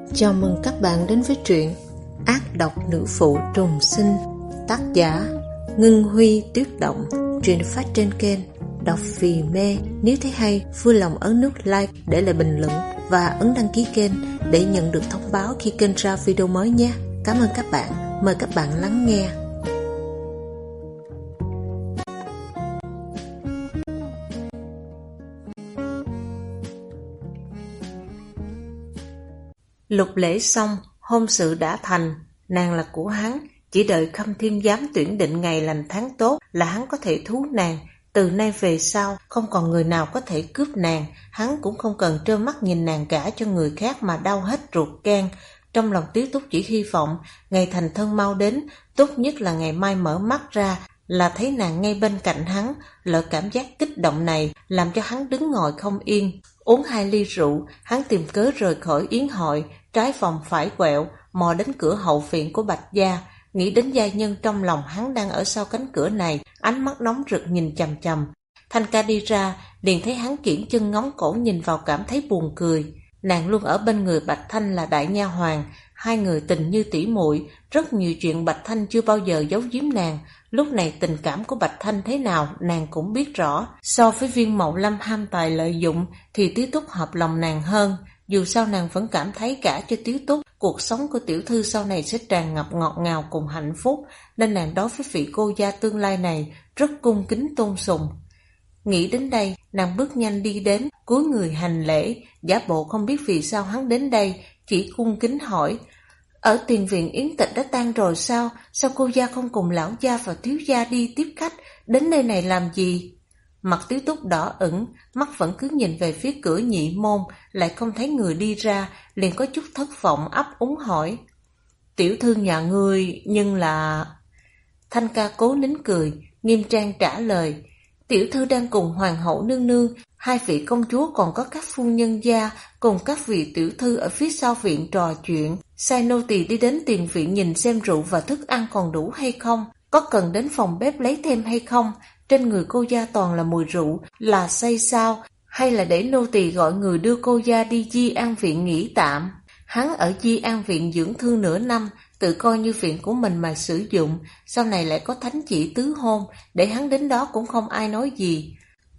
Chào mừng các bạn đến với truyện Ác độc nữ phụ trùng sinh, tác giả Ngân Huy Tuyết Động. Truyện phát trên kênh Đọc Vì Mê. Nếu thấy hay, vui lòng ấn nút like để lại bình luận và ấn đăng ký kênh để nhận được thông báo khi kênh ra video mới nhé. Cảm ơn các bạn. Mời các bạn lắng nghe. Lục lễ xong, hôn sự đã thành, nàng là của hắn, chỉ đợi Khâm Thiên Giám tuyển định ngày lành tháng tốt là hắn có thể thú nàng. Từ nay về sau, không còn người nào có thể cướp nàng, hắn cũng không cần trơ mắt nhìn nàng gả cho người khác mà đau hết ruột gan. Trong lòng Tiếu Túc chỉ hy vọng ngày thành thân mau đến, tốt nhất là ngày mai mở mắt ra là thấy nàng ngay bên cạnh hắn. Loại cảm giác kích động này làm cho hắn đứng ngồi không yên. Uống 2 ly rượu, hắn tìm cớ rời khỏi yến hội, trái vòng phải quẹo, mò đến cửa hậu viện của Bạch gia. Nghĩ đến gia nhân trong lòng hắn đang ở sau cánh cửa này, ánh mắt nóng rực nhìn chằm chằm. Thanh Ca đi ra, liền thấy hắn kiễng chân ngóng cổ nhìn vào cảm thấy buồn cười. Nàng luôn ở bên người Bạch Thanh là đại nha hoàn, hai người tình như tỉ muội, rất nhiều chuyện Bạch Thanh chưa bao giờ giấu giếm nàng. Lúc này tình cảm của Bạch Thanh thế nào nàng cũng biết rõ. So với Viên Mậu Lâm ham tài lợi dụng thì Tiếu Túc hợp lòng nàng hơn. Dù sao nàng vẫn cảm thấy cả cho Tiếu Túc, cuộc sống của tiểu thư sau này sẽ tràn ngập ngọt ngào cùng hạnh phúc, nên nàng đối với vị cô gia tương lai này rất cung kính tôn sùng. Nghĩ đến đây, nàng bước nhanh đi đến, cúi người hành lễ, giả bộ không biết vì sao hắn đến đây, chỉ cung kính hỏi: ở tiền viện yến tịch đã tan rồi sao? Sao cô gia không cùng lão gia và thiếu gia đi tiếp khách, đến nơi này làm gì? Mặt Tiếu Túc đỏ ửng, mắt vẫn cứ nhìn về phía cửa nhị môn, lại không thấy người đi ra, liền có chút thất vọng ấp úng hỏi: tiểu thư nhà ngươi, nhưng là... Thanh Ca cố nín cười, nghiêm trang trả lời: tiểu thư đang cùng hoàng hậu nương nương, hai vị công chúa còn có các phu nhân gia cùng các vị tiểu thư ở phía sau viện trò chuyện. Sai nô tỳ đi đến tiền viện nhìn xem rượu và thức ăn còn đủ hay không, có cần đến phòng bếp lấy thêm hay không. Trên người cô gia toàn là mùi rượu, là say sao, hay là để nô tỳ gọi người đưa cô gia đi Di An viện nghỉ tạm. Hắn ở Di An viện dưỡng thương nửa năm, tự coi như viện của mình mà sử dụng, sau này lại có thánh chỉ tứ hôn, để hắn đến đó cũng không ai nói gì.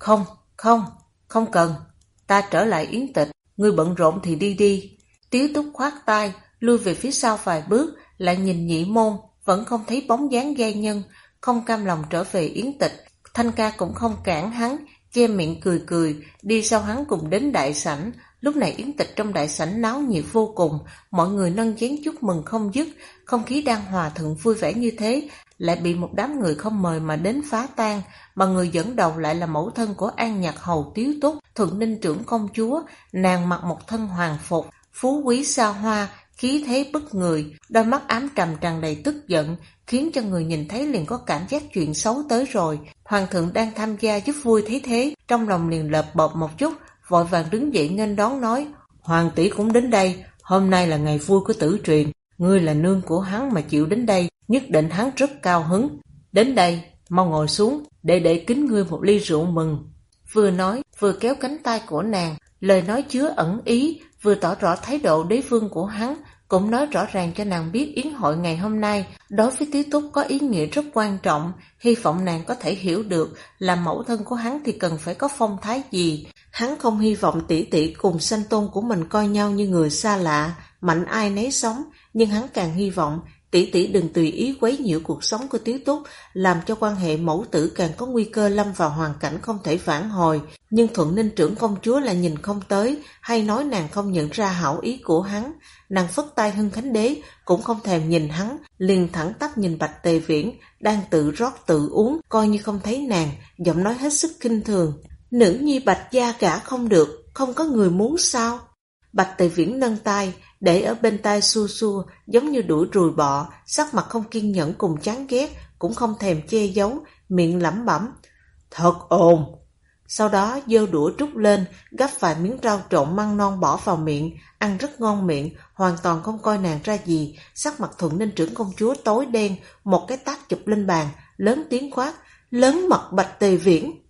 Không cần, ta trở lại yến tịch, ngươi bận rộn thì đi đi. Tiếu Túc khoát tay, lui về phía sau vài bước, lại nhìn nhị môn, vẫn không thấy bóng dáng gia nhân, không cam lòng trở về yến tịch. Thanh Ca cũng không cản hắn, che miệng cười cười, đi sau hắn cùng đến đại sảnh. Lúc này yến tịch trong đại sảnh náo nhiệt vô cùng, mọi người nâng chén chúc mừng không dứt, không khí đang hòa thuận vui vẻ như thế, lại bị một đám người không mời mà đến phá tan, mà người dẫn đầu lại là mẫu thân của An Nhạc hầu Tiếu Túc, Thuận Ninh trưởng công chúa. Nàng mặc một thân hoàng phục, phú quý xa hoa, khí thế bức người, đôi mắt ám trầm tràn đầy tức giận, khiến cho người nhìn thấy liền có cảm giác chuyện xấu tới rồi. Hoàng thượng đang tham gia giúp vui thấy thế, trong lòng liền lợp bợp một chút, vội vàng đứng dậy nghênh đón nói: hoàng tỷ cũng đến đây, hôm nay là ngày vui của Tử Truyền, ngươi là nương của hắn mà chịu đến đây, nhất định hắn rất cao hứng. Đến đây, mau ngồi xuống, để kính ngươi một ly rượu mừng. Vừa nói, vừa kéo cánh tay của nàng, lời nói chứa ẩn ý, vừa tỏ rõ thái độ đế vương của hắn, cũng nói rõ ràng cho nàng biết yến hội ngày hôm nay đối với Tiếu Túc có ý nghĩa rất quan trọng, hy vọng nàng có thể hiểu được làm mẫu thân của hắn thì cần phải có phong thái gì. Hắn không hy vọng tỷ tỷ cùng sanh tôn của mình coi nhau như người xa lạ, mạnh ai nấy sống, nhưng hắn càng hy vọng tỷ tỷ đừng tùy ý quấy nhiễu cuộc sống của Tiếu Túc, làm cho quan hệ mẫu tử càng có nguy cơ lâm vào hoàn cảnh không thể vãn hồi. Nhưng Thuận Ninh trưởng công chúa lại nhìn không tới, hay nói nàng không nhận ra hảo ý của hắn. Nàng phất tay Hưng Khánh đế cũng không thèm nhìn hắn, liền thẳng tắp nhìn Bạch Tề Viễn đang tự rót tự uống, coi như không thấy nàng, giọng nói hết sức khinh thường: nữ nhi Bạch gia gả không được, không có người muốn sao? Bạch Tề Viễn nâng tay để ở bên tai xua xua, giống như đuổi ruồi bọ, sắc mặt không kiên nhẫn cùng chán ghét, cũng không thèm che giấu, miệng lẩm bẩm: thật ồn. Sau đó giơ đũa trút lên, gắp vài miếng rau trộn măng non bỏ vào miệng, ăn rất ngon miệng, hoàn toàn không coi nàng ra gì. Sắc mặt Thuận Ninh trưởng công chúa tối đen, một cái tát chụp lên bàn, lớn tiếng quát: lớn mật Bạch Tề Viễn,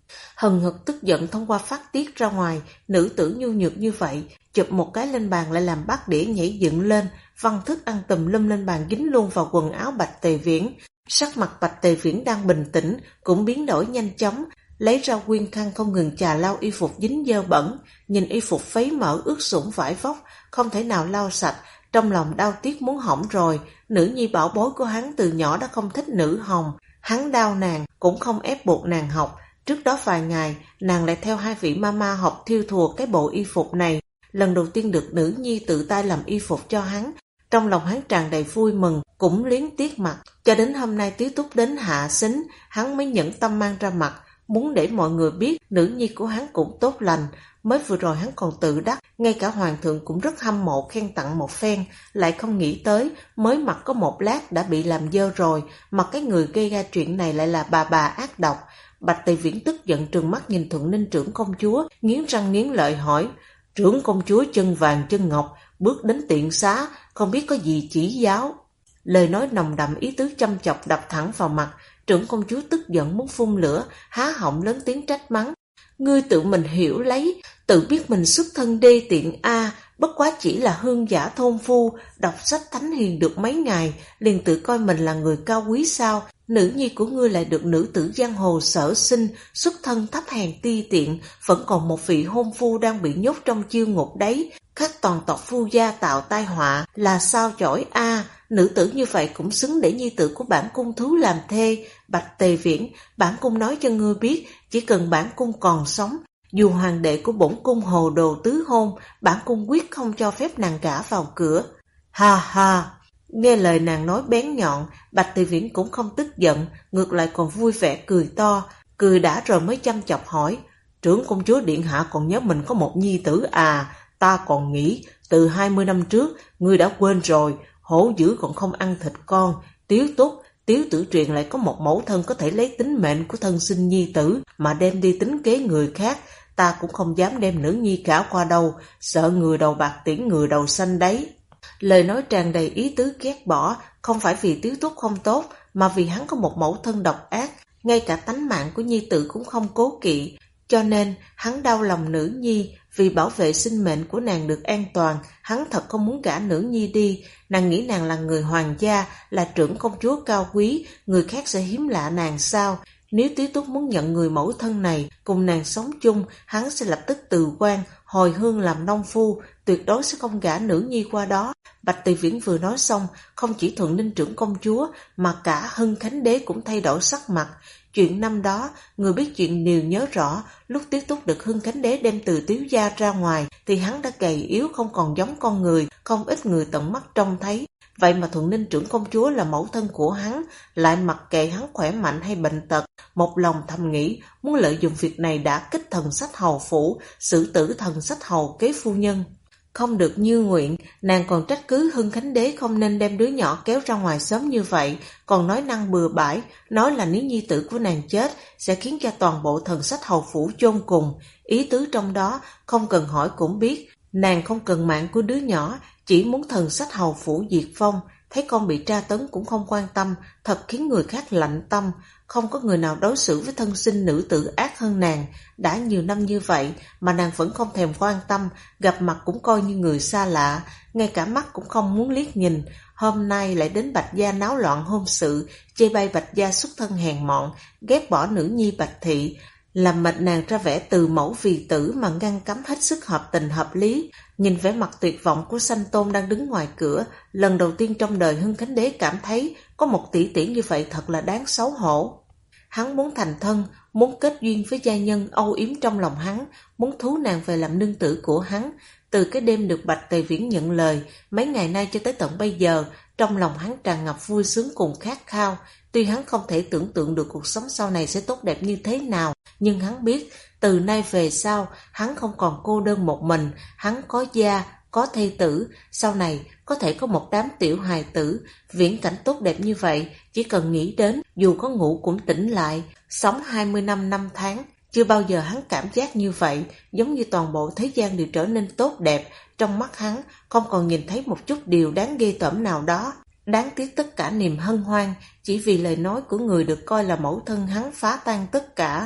Hừng hực tức giận thông qua phát tiết ra ngoài, nữ tử nhu nhược như vậy, chụp một cái lên bàn lại làm bát đĩa nhảy dựng lên, văng thức ăn tùm lum lên bàn dính luôn vào quần áo Bạch Tề Viễn. Sắc mặt Bạch Tề Viễn đang bình tĩnh, cũng biến đổi nhanh chóng, lấy ra quyên khăn không ngừng chà lau y phục dính dơ bẩn, nhìn y phục phấy mỡ ướt sũng vải vóc, không thể nào lau sạch, trong lòng đau tiếc muốn hỏng rồi. Nữ nhi bảo bối của hắn từ nhỏ đã không thích nữ hồng, hắn đau nàng cũng không ép buộc nàng học. Trước đó vài ngày, nàng lại theo hai vị mama học thiêu thùa cái bộ y phục này, lần đầu tiên được nữ nhi tự tay làm y phục cho hắn. Trong lòng hắn tràn đầy vui mừng, cũng liếng tiếc mặt, cho đến hôm nay Tiếu Túc đến hạ sính, hắn mới nhẫn tâm mang ra mặt, muốn để mọi người biết nữ nhi của hắn cũng tốt lành. Mới vừa rồi hắn còn tự đắc, ngay cả hoàng thượng cũng rất hâm mộ khen tặng một phen, lại không nghĩ tới, mới mặc có một lát đã bị làm dơ rồi, mà cái người gây ra chuyện này lại là bà ác độc. Bạch Tề Viễn tức giận trừng mắt nhìn Thuận Ninh trưởng công chúa, nghiến răng nghiến lợi hỏi, trưởng công chúa chân vàng chân ngọc, bước đến tiện xá, không biết có gì chỉ giáo. Lời nói nồng đậm ý tứ châm chọc đập thẳng vào mặt, trưởng công chúa tức giận muốn phun lửa, há họng lớn tiếng trách mắng. Ngươi tự mình hiểu lấy, tự biết mình xuất thân đê tiện a, bất quá chỉ là hương giả thôn phu, đọc sách thánh hiền được mấy ngày, liền tự coi mình là người cao quý sao? Nữ nhi của ngươi lại được nữ tử giang hồ sở sinh, xuất thân thấp hèn ti tiện, vẫn còn một vị hôn phu đang bị nhốt trong chiêu ngục đấy, khắc toàn tộc phu gia tạo tai họa, là sao chổi a? Nữ tử như vậy cũng xứng để nhi tử của bản cung thú làm thê. Bạch Tề Viễn, bản cung nói cho ngươi biết, chỉ cần bản cung còn sống, dù hoàng đệ của bổn cung hồ đồ tứ hôn, bản cung quyết không cho phép nàng gả vào cửa. Ha ha! Nghe lời nàng nói bén nhọn, Bạch Tề Viễn cũng không tức giận, ngược lại còn vui vẻ cười to, cười đã rồi mới chăm chọc hỏi, trưởng công chúa điện hạ còn nhớ mình có một nhi tử à? Ta còn nghĩ từ 20 năm trước ngươi đã quên rồi. Hổ dữ còn không ăn thịt con, Tiếu Túc, Tiếu Tử Truyền lại có một mẫu thân có thể lấy tính mệnh của thân sinh nhi tử mà đem đi tính kế người khác, ta cũng không dám đem nữ nhi cả qua đâu, sợ người đầu bạc tiễn người đầu xanh đấy. Lời nói tràn đầy ý tứ ghét bỏ, không phải vì Tiếu Túc không tốt, mà vì hắn có một mẫu thân độc ác, ngay cả tánh mạng của nhi tử cũng không cố kỵ, cho nên hắn đau lòng nữ nhi. Vì bảo vệ sinh mệnh của nàng được an toàn, hắn thật không muốn gả nữ nhi đi. Nàng nghĩ nàng là người hoàng gia, là trưởng công chúa cao quý, người khác sẽ hiếm lạ nàng sao? Nếu Tiếu Túc muốn nhận người mẫu thân này cùng nàng sống chung, hắn sẽ lập tức từ quan, hồi hương làm nông phu, tuyệt đối sẽ không gả nữ nhi qua đó. Bạch Tề Viễn vừa nói xong, không chỉ Thuận Ninh trưởng công chúa mà cả Hưng Khánh đế cũng thay đổi sắc mặt. Chuyện năm đó, người biết chuyện đều nhớ rõ, lúc Tiếu Túc được Hưng Khánh đế đem từ Tiếu gia ra ngoài thì hắn đã gầy yếu không còn giống con người, không ít người tận mắt trông thấy. Vậy mà Thuận Ninh trưởng công chúa là mẫu thân của hắn, lại mặc kệ hắn khỏe mạnh hay bệnh tật, một lòng thầm nghĩ muốn lợi dụng việc này đã kích thần sách hầu phủ, xử tử thần sách hầu kế phu nhân. Không được như nguyện, nàng còn trách cứ Hưng Khánh đế không nên đem đứa nhỏ kéo ra ngoài sớm như vậy, còn nói năng bừa bãi, nói là nếu nhi tử của nàng chết sẽ khiến cho toàn bộ thần sách hầu phủ chôn cùng. Ý tứ trong đó không cần hỏi cũng biết, nàng không cần mạng của đứa nhỏ, chỉ muốn thần sách hầu phủ diệt vong. Thấy con bị tra tấn cũng không quan tâm, thật khiến người khác lạnh tâm. Không có người nào đối xử với thân sinh nữ tử ác hơn nàng. Đã nhiều năm như vậy mà nàng vẫn không thèm quan tâm, gặp mặt cũng coi như người xa lạ, ngay cả mắt cũng không muốn liếc nhìn. Hôm nay lại đến Bạch gia náo loạn hôn sự, chê bai Bạch gia xuất thân hèn mọn, ghét bỏ nữ nhi Bạch thị, làm mệt nàng ra vẻ từ mẫu vì tử mà ngăn cấm hết sức hợp tình hợp lý. Nhìn vẻ mặt tuyệt vọng của Sanh Tôn đang đứng ngoài cửa, lần đầu tiên trong đời Hưng Khánh đế cảm thấy có một tỷ tỷ như vậy thật là đáng xấu hổ. Hắn muốn thành thân, muốn kết duyên với gia nhân âu yếm trong lòng hắn, muốn thú nàng về làm nương tử của hắn. Từ cái đêm được Bạch Tề Viễn nhận lời, mấy ngày nay cho tới tận bây giờ, trong lòng hắn tràn ngập vui sướng cùng khát khao. Tuy hắn không thể tưởng tượng được cuộc sống sau này sẽ tốt đẹp như thế nào, nhưng hắn biết từ nay về sau hắn không còn cô đơn một mình, hắn có gia, có thê tử, sau này có thể có một đám tiểu hài tử. Viễn cảnh tốt đẹp như vậy, chỉ cần nghĩ đến dù có ngủ cũng tỉnh lại. Sống 20 năm tháng, chưa bao giờ hắn cảm giác như vậy, giống như toàn bộ thế gian đều trở nên tốt đẹp. Trong mắt hắn không còn nhìn thấy một chút điều đáng ghê tởm nào đó. Đáng tiếc tất cả niềm hân hoan chỉ vì lời nói của người được coi là mẫu thân hắn phá tan tất cả.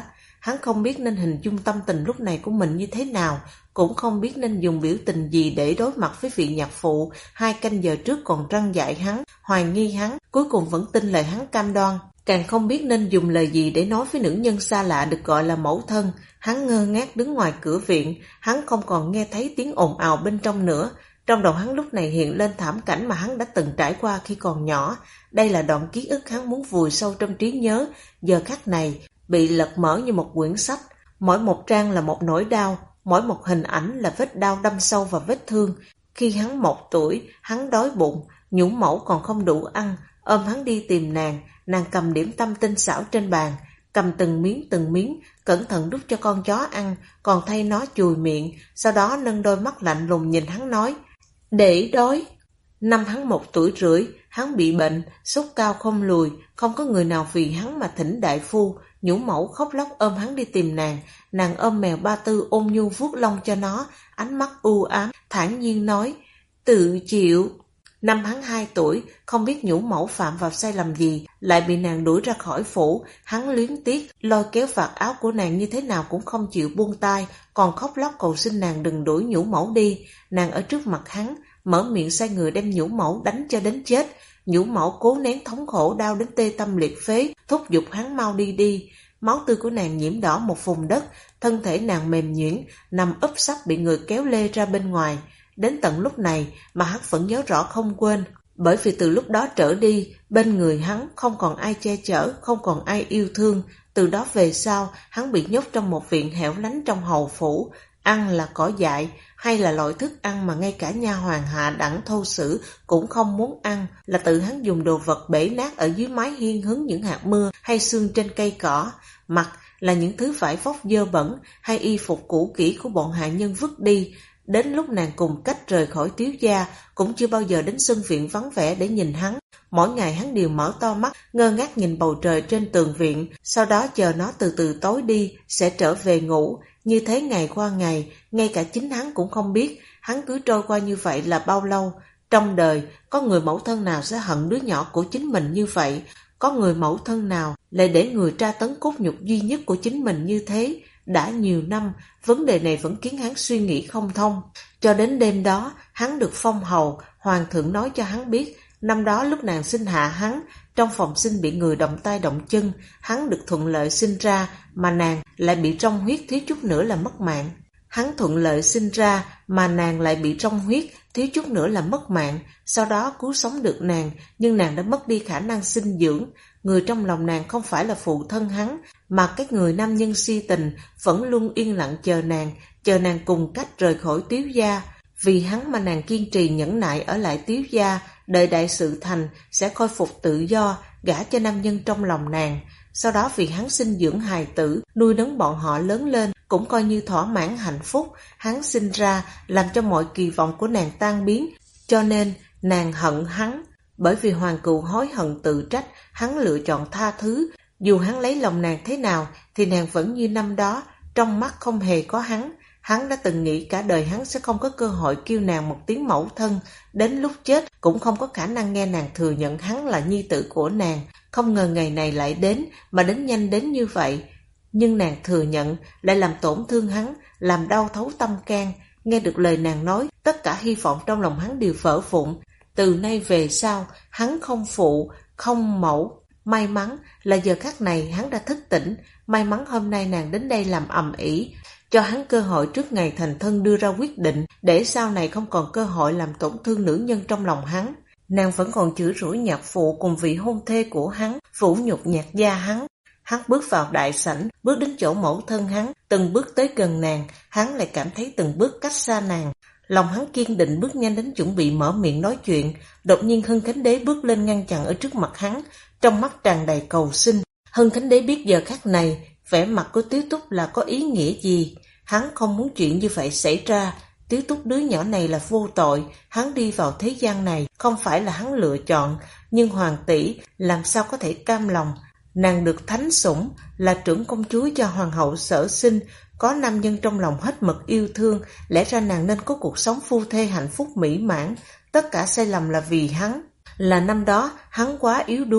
Hắn không biết nên hình dung tâm tình lúc này của mình như thế nào, cũng không biết nên dùng biểu tình gì để đối mặt với vị nhạc phụ 2 canh giờ trước còn răn dạy hắn, hoài nghi hắn, cuối cùng vẫn tin lời hắn cam đoan. Càng không biết nên dùng lời gì để nói với nữ nhân xa lạ được gọi là mẫu thân. Hắn ngơ ngác đứng ngoài cửa viện, hắn không còn nghe thấy tiếng ồn ào bên trong nữa. Trong đầu hắn lúc này hiện lên thảm cảnh mà hắn đã từng trải qua khi còn nhỏ. Đây là đoạn ký ức hắn muốn vùi sâu trong trí nhớ, giờ khắc này bị lật mở như một quyển sách. Mỗi một trang là một nỗi đau, mỗi một hình ảnh là vết đau đâm sâu vào vết thương. Khi hắn 1 tuổi, hắn đói bụng, nhũ mẫu còn không đủ ăn, ôm hắn đi tìm nàng cầm điểm tâm tinh xảo trên bàn, cầm từng miếng, cẩn thận đút cho con chó ăn, còn thay nó chùi miệng, sau đó nâng đôi mắt lạnh lùng nhìn hắn nói, để đói. Năm hắn 1 tuổi rưỡi, hắn bị bệnh, sốt cao không lùi, không có người nào vì hắn mà thỉnh đại phu. Nhũ mẫu khóc lóc ôm hắn đi tìm nàng ôm mèo Ba Tư ôn nhu vuốt lông cho nó, ánh mắt u ám, thản nhiên nói, tự chịu. Năm hắn 2 tuổi, không biết nhũ mẫu phạm vào sai lầm gì, lại bị nàng đuổi ra khỏi phủ. Hắn luyến tiếc, lôi kéo vạt áo của nàng như thế nào cũng không chịu buông tay, còn khóc lóc cầu xin nàng đừng đuổi nhũ mẫu đi. Nàng ở trước mặt hắn, mở miệng sai người đem nhũ mẫu đánh cho đến chết. Nhũ mẫu cố nén thống khổ đau đến tê tâm liệt phế, thúc giục hắn mau đi. Máu tươi của nàng nhiễm đỏ một vùng đất, thân thể nàng mềm nhuyễn, nằm úp sắp bị người kéo lê ra bên ngoài. Đến tận lúc này mà hắn vẫn nhớ rõ không quên, bởi vì từ lúc đó trở đi, bên người hắn không còn ai che chở, không còn ai yêu thương. Từ đó về sau, hắn bị nhốt trong một viện hẻo lánh trong hầu phủ, ăn là cỏ dại, hay là loại thức ăn mà ngay cả nha hoàn hạ đẳng thô sử cũng không muốn ăn, là tự hắn dùng đồ vật bể nát ở dưới mái hiên hứng những hạt mưa hay sương trên cây cỏ, mặc là những thứ vải vóc dơ bẩn hay y phục cũ kỹ của bọn hạ nhân vứt đi. Đến lúc nàng cùng cách rời khỏi Tiếu gia, cũng chưa bao giờ đến sân viện vắng vẻ để nhìn hắn. Mỗi ngày hắn đều mở to mắt, ngơ ngác nhìn bầu trời trên tường viện, sau đó chờ nó từ từ tối đi, sẽ trở về ngủ. Như thế ngày qua ngày, ngay cả chính hắn cũng không biết, hắn cứ trôi qua như vậy là bao lâu. Trong đời, có người mẫu thân nào sẽ hận đứa nhỏ của chính mình như vậy? Có người mẫu thân nào lại để người tra tấn cốt nhục duy nhất của chính mình như thế? Đã nhiều năm, vấn đề này vẫn khiến hắn suy nghĩ không thông. Cho đến đêm đó, hắn được phong hầu, hoàng thượng nói cho hắn biết, năm đó lúc nàng sinh hạ hắn, trong phòng sinh bị người động tay động chân, hắn được thuận lợi sinh ra, mà nàng lại bị trong huyết, thiếu chút nữa là mất mạng. Hắn thuận lợi sinh ra, mà nàng lại bị trong huyết, thiếu chút nữa là mất mạng. Sau đó cứu sống được nàng, nhưng nàng đã mất đi khả năng sinh dưỡng. Người trong lòng nàng không phải là phụ thân hắn, mà cái người nam nhân si tình vẫn luôn yên lặng chờ nàng cùng cách rời khỏi Tiếu gia. Vì hắn mà nàng kiên trì nhẫn nại ở lại Tiếu gia, đợi đại sự thành sẽ khôi phục tự do, gả cho nam nhân trong lòng nàng. Sau đó vì hắn sinh dưỡng hài tử, nuôi nấng bọn họ lớn lên, cũng coi như thỏa mãn hạnh phúc. Hắn sinh ra làm cho mọi kỳ vọng của nàng tan biến, cho nên nàng hận hắn. Bởi vì hoàng cựu hối hận tự trách, hắn lựa chọn tha thứ. Dù hắn lấy lòng nàng thế nào thì nàng vẫn như năm đó, trong mắt không hề có hắn. Hắn đã từng nghĩ cả đời hắn sẽ không có cơ hội kêu nàng một tiếng mẫu thân, đến lúc chết cũng không có khả năng nghe nàng thừa nhận hắn là nhi tử của nàng. Không ngờ ngày này lại đến, mà đến nhanh đến như vậy. Nhưng nàng thừa nhận lại làm tổn thương hắn, làm đau thấu tâm can. Nghe được lời nàng nói, tất cả hy vọng trong lòng hắn đều vỡ vụn. Từ nay về sau, hắn không phụ, không mẫu. May mắn là giờ khắc này hắn đã thức tỉnh, may mắn hôm nay nàng đến đây làm ầm ĩ, cho hắn cơ hội trước ngày thành thân đưa ra quyết định, để sau này không còn cơ hội làm tổn thương nữ nhân trong lòng hắn. Nàng vẫn còn chửi rủa nhạc phụ cùng vị hôn thê của hắn, phủ nhục nhạc gia hắn. Hắn bước vào đại sảnh, bước đến chỗ mẫu thân hắn, từng bước tới gần nàng, hắn lại cảm thấy từng bước cách xa nàng. Lòng hắn kiên định bước nhanh đến chuẩn bị mở miệng nói chuyện, đột nhiên Hân Khánh Đế bước lên ngăn chặn ở trước mặt hắn, trong mắt tràn đầy cầu xin. Hân Khánh Đế biết giờ khắc này, vẻ mặt của Tiếu Túc là có ý nghĩa gì. Hắn không muốn chuyện như vậy xảy ra. Tiếu Túc đứa nhỏ này là vô tội, hắn đi vào thế gian này không phải là hắn lựa chọn, nhưng hoàng tỷ làm sao có thể cam lòng. Nàng được thánh sủng, là trưởng công chúa cho hoàng hậu Sở Sinh, có nam nhân trong lòng hết mực yêu thương, lẽ ra nàng nên có cuộc sống phu thê hạnh phúc mỹ mãn. Tất cả sai lầm là vì hắn, là năm đó hắn quá yếu đuối,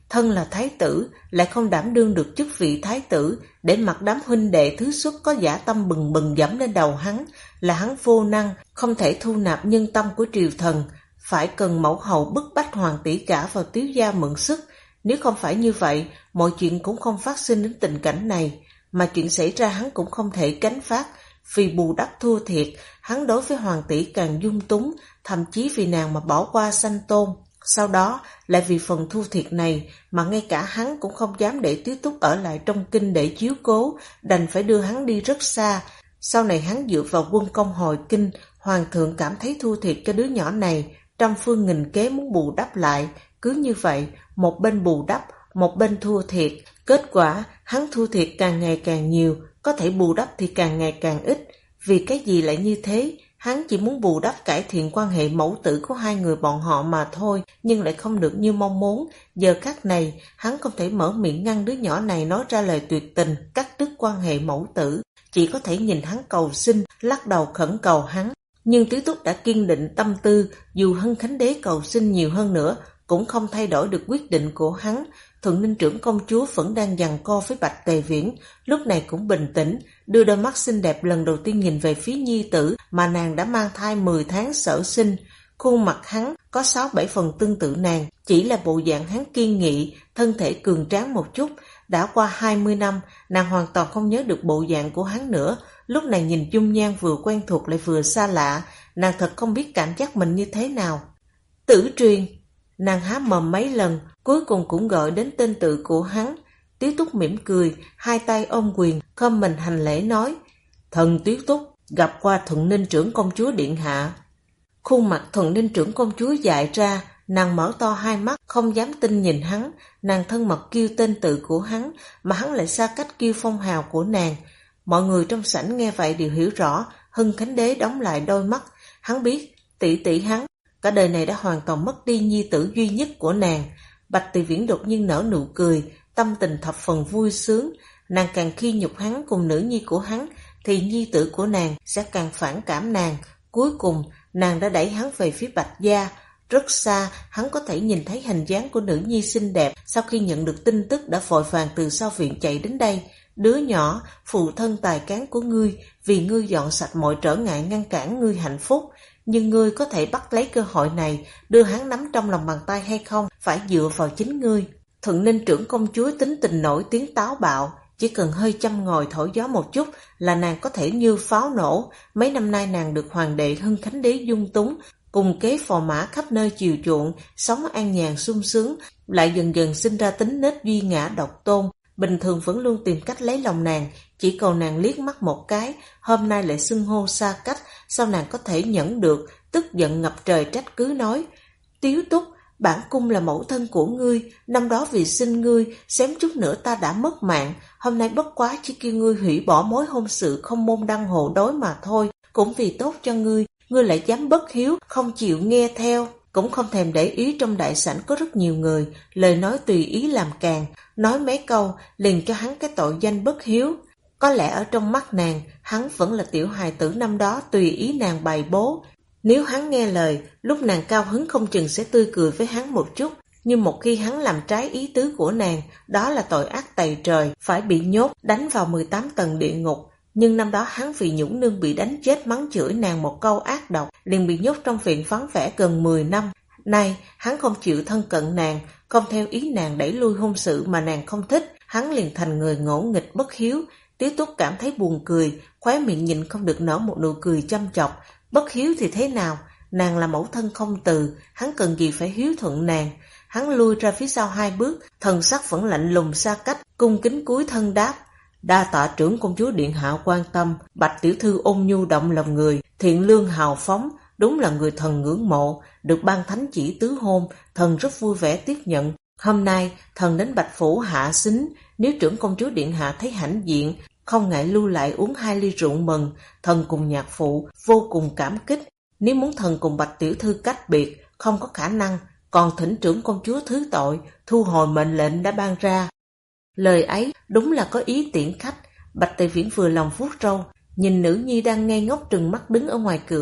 thân là thái tử, lại không đảm đương được chức vị thái tử, để mặc đám huynh đệ thứ xuất có dã tâm bừng bừng dẫm lên đầu hắn, là hắn vô năng, không thể thu nạp nhân tâm của triều thần, phải cần mẫu hậu bức bách hoàng tỷ cả vào Tiếu gia mượn sức. Nếu không phải như vậy, mọi chuyện cũng không phát sinh đến tình cảnh này, mà chuyện xảy ra hắn cũng không thể gánh vác. Vì bù đắp thua thiệt, hắn đối với hoàng tỷ càng dung túng, thậm chí vì nàng mà bỏ qua sanh tôn. Sau đó, lại vì phần thua thiệt này mà ngay cả hắn cũng không dám để Tiếu Túc ở lại trong kinh để chiếu cố, đành phải đưa hắn đi rất xa. Sau này hắn dựa vào quân công hồi kinh, hoàng thượng cảm thấy thua thiệt cho đứa nhỏ này, trăm phương nghìn kế muốn bù đắp lại. Cứ như vậy, một bên bù đắp, một bên thua thiệt. Kết quả, hắn thua thiệt càng ngày càng nhiều, có thể bù đắp thì càng ngày càng ít. Vì cái gì lại như thế? Hắn chỉ muốn bù đắp cải thiện quan hệ mẫu tử của hai người bọn họ mà thôi, nhưng lại không được như mong muốn. Giờ khắc này, hắn không thể mở miệng ngăn đứa nhỏ này nói ra lời tuyệt tình, cắt đứt quan hệ mẫu tử. Chỉ có thể nhìn hắn cầu xin, lắc đầu khẩn cầu hắn. Nhưng Tiếu Túc đã kiên định tâm tư, dù Hân Khánh Đế cầu xin nhiều hơn nữa, cũng không thay đổi được quyết định của hắn. Thuận Ninh trưởng công chúa vẫn đang giằng co với Bạch Tề Viễn, lúc này cũng bình tĩnh, đưa đôi mắt xinh đẹp lần đầu tiên nhìn về phía nhi tử mà nàng đã mang thai 10 tháng sở sinh. Khuôn mặt hắn có 6-7 phần tương tự nàng, chỉ là bộ dạng hắn kiên nghị, thân thể cường tráng một chút. Đã qua 20 năm, nàng hoàn toàn không nhớ được bộ dạng của hắn nữa. Lúc này nhìn dung nhan vừa quen thuộc lại vừa xa lạ, nàng thật không biết cảm giác mình như thế nào. Tử Truyền. Nàng há mồm mấy lần, cuối cùng cũng gọi đến tên tự của hắn. Tiếu Túc mỉm cười, hai tay ôm quyền, khom mình hành lễ nói: Thần Tiếu Túc, gặp qua Thuận Ninh trưởng công chúa điện hạ. Khuôn mặt Thuận Ninh trưởng công chúa dại ra, nàng mở to hai mắt, không dám tin nhìn hắn. Nàng thân mật kêu tên tự của hắn, mà hắn lại xa cách kêu phong hào của nàng. Mọi người trong sảnh nghe vậy đều hiểu rõ. Hân Khánh Đế đóng lại đôi mắt, hắn biết tỷ tỷ hắn cả đời này đã hoàn toàn mất đi nhi tử duy nhất của nàng. Bạch Tề Viễn đột nhiên nở nụ cười, tâm tình thập phần vui sướng. Nàng càng khi nhục hắn cùng nữ nhi của hắn, thì nhi tử của nàng sẽ càng phản cảm nàng. Cuối cùng, nàng đã đẩy hắn về phía Bạch gia. Rất xa, hắn có thể nhìn thấy hình dáng của nữ nhi xinh đẹp. Sau khi nhận được tin tức đã vội vàng từ sau viện chạy đến đây. Đứa nhỏ, phụ thân tài cán của ngươi, vì ngươi dọn sạch mọi trở ngại ngăn cản ngươi hạnh phúc. Nhưng ngươi có thể bắt lấy cơ hội này, đưa hắn nắm trong lòng bàn tay hay không, phải dựa vào chính ngươi. Thuận Ninh trưởng công chúa tính tình nổi tiếng táo bạo, chỉ cần hơi châm ngòi thổi gió một chút là nàng có thể như pháo nổ. Mấy năm nay nàng được hoàng đệ Hân Khánh Đế dung túng, cùng kế phò mã khắp nơi chiều chuộng, sống an nhàn sung sướng, lại dần dần sinh ra tính nết duy ngã độc tôn. Bình thường vẫn luôn tìm cách lấy lòng nàng, chỉ cầu nàng liếc mắt một cái, hôm nay lại xưng hô xa cách, sao nàng có thể nhẫn được, tức giận ngập trời trách cứ nói: Tiếu Túc, bản cung là mẫu thân của ngươi, năm đó vì sinh ngươi, xém chút nữa ta đã mất mạng, hôm nay bất quá chỉ kêu ngươi hủy bỏ mối hôn sự không môn đăng hộ đối mà thôi, cũng vì tốt cho ngươi, ngươi lại dám bất hiếu, không chịu nghe theo. Cũng không thèm để ý trong đại sảnh có rất nhiều người, lời nói tùy ý làm càng, nói mấy câu liền cho hắn cái tội danh bất hiếu. Có lẽ ở trong mắt nàng, hắn vẫn là tiểu hài tử năm đó tùy ý nàng bày bố. Nếu hắn nghe lời, lúc nàng cao hứng không chừng sẽ tươi cười với hắn một chút. Nhưng một khi hắn làm trái ý tứ của nàng, đó là tội ác tày trời, phải bị nhốt, đánh vào 18 tầng địa ngục. Nhưng năm đó hắn vì Nhũng Nương bị đánh chết mắng chửi nàng một câu ác độc, liền bị nhốt trong viện vắng vẻ gần 10 năm. Nay, hắn không chịu thân cận nàng, không theo ý nàng đẩy lui hôn sự mà nàng không thích, hắn liền thành người ngỗ nghịch bất hiếu. Tiếu Túc cảm thấy buồn cười, khóe miệng nhịn không được nở một nụ cười châm chọc. Bất hiếu thì thế nào? Nàng là mẫu thân không từ, hắn cần gì phải hiếu thuận nàng. Hắn lui ra phía sau 2 bước, thần sắc vẫn lạnh lùng xa cách, cung kính cúi thân đáp: Đa tạ trưởng công chúa điện hạ quan tâm, Bạch tiểu thư ôn nhu động lòng người, thiện lương hào phóng, đúng là người thần ngưỡng mộ. Được ban thánh chỉ tứ hôn, thần rất vui vẻ tiếp nhận. Hôm nay thần đến Bạch phủ hạ xính, nếu trưởng công chúa điện hạ thấy hãnh diện, không ngại lưu lại uống 2 ly rượu mừng, thần cùng nhạc phụ vô cùng cảm kích. Nếu muốn thần cùng Bạch tiểu thư cách biệt, không có khả năng, còn thỉnh trưởng công chúa thứ tội, thu hồi mệnh lệnh đã ban ra. Lời ấy đúng là có ý tiễn khách. Bạch Tề Viễn vừa lòng vuốt râu, nhìn nữ nhi đang ngây ngốc trừng mắt đứng ở ngoài cửa,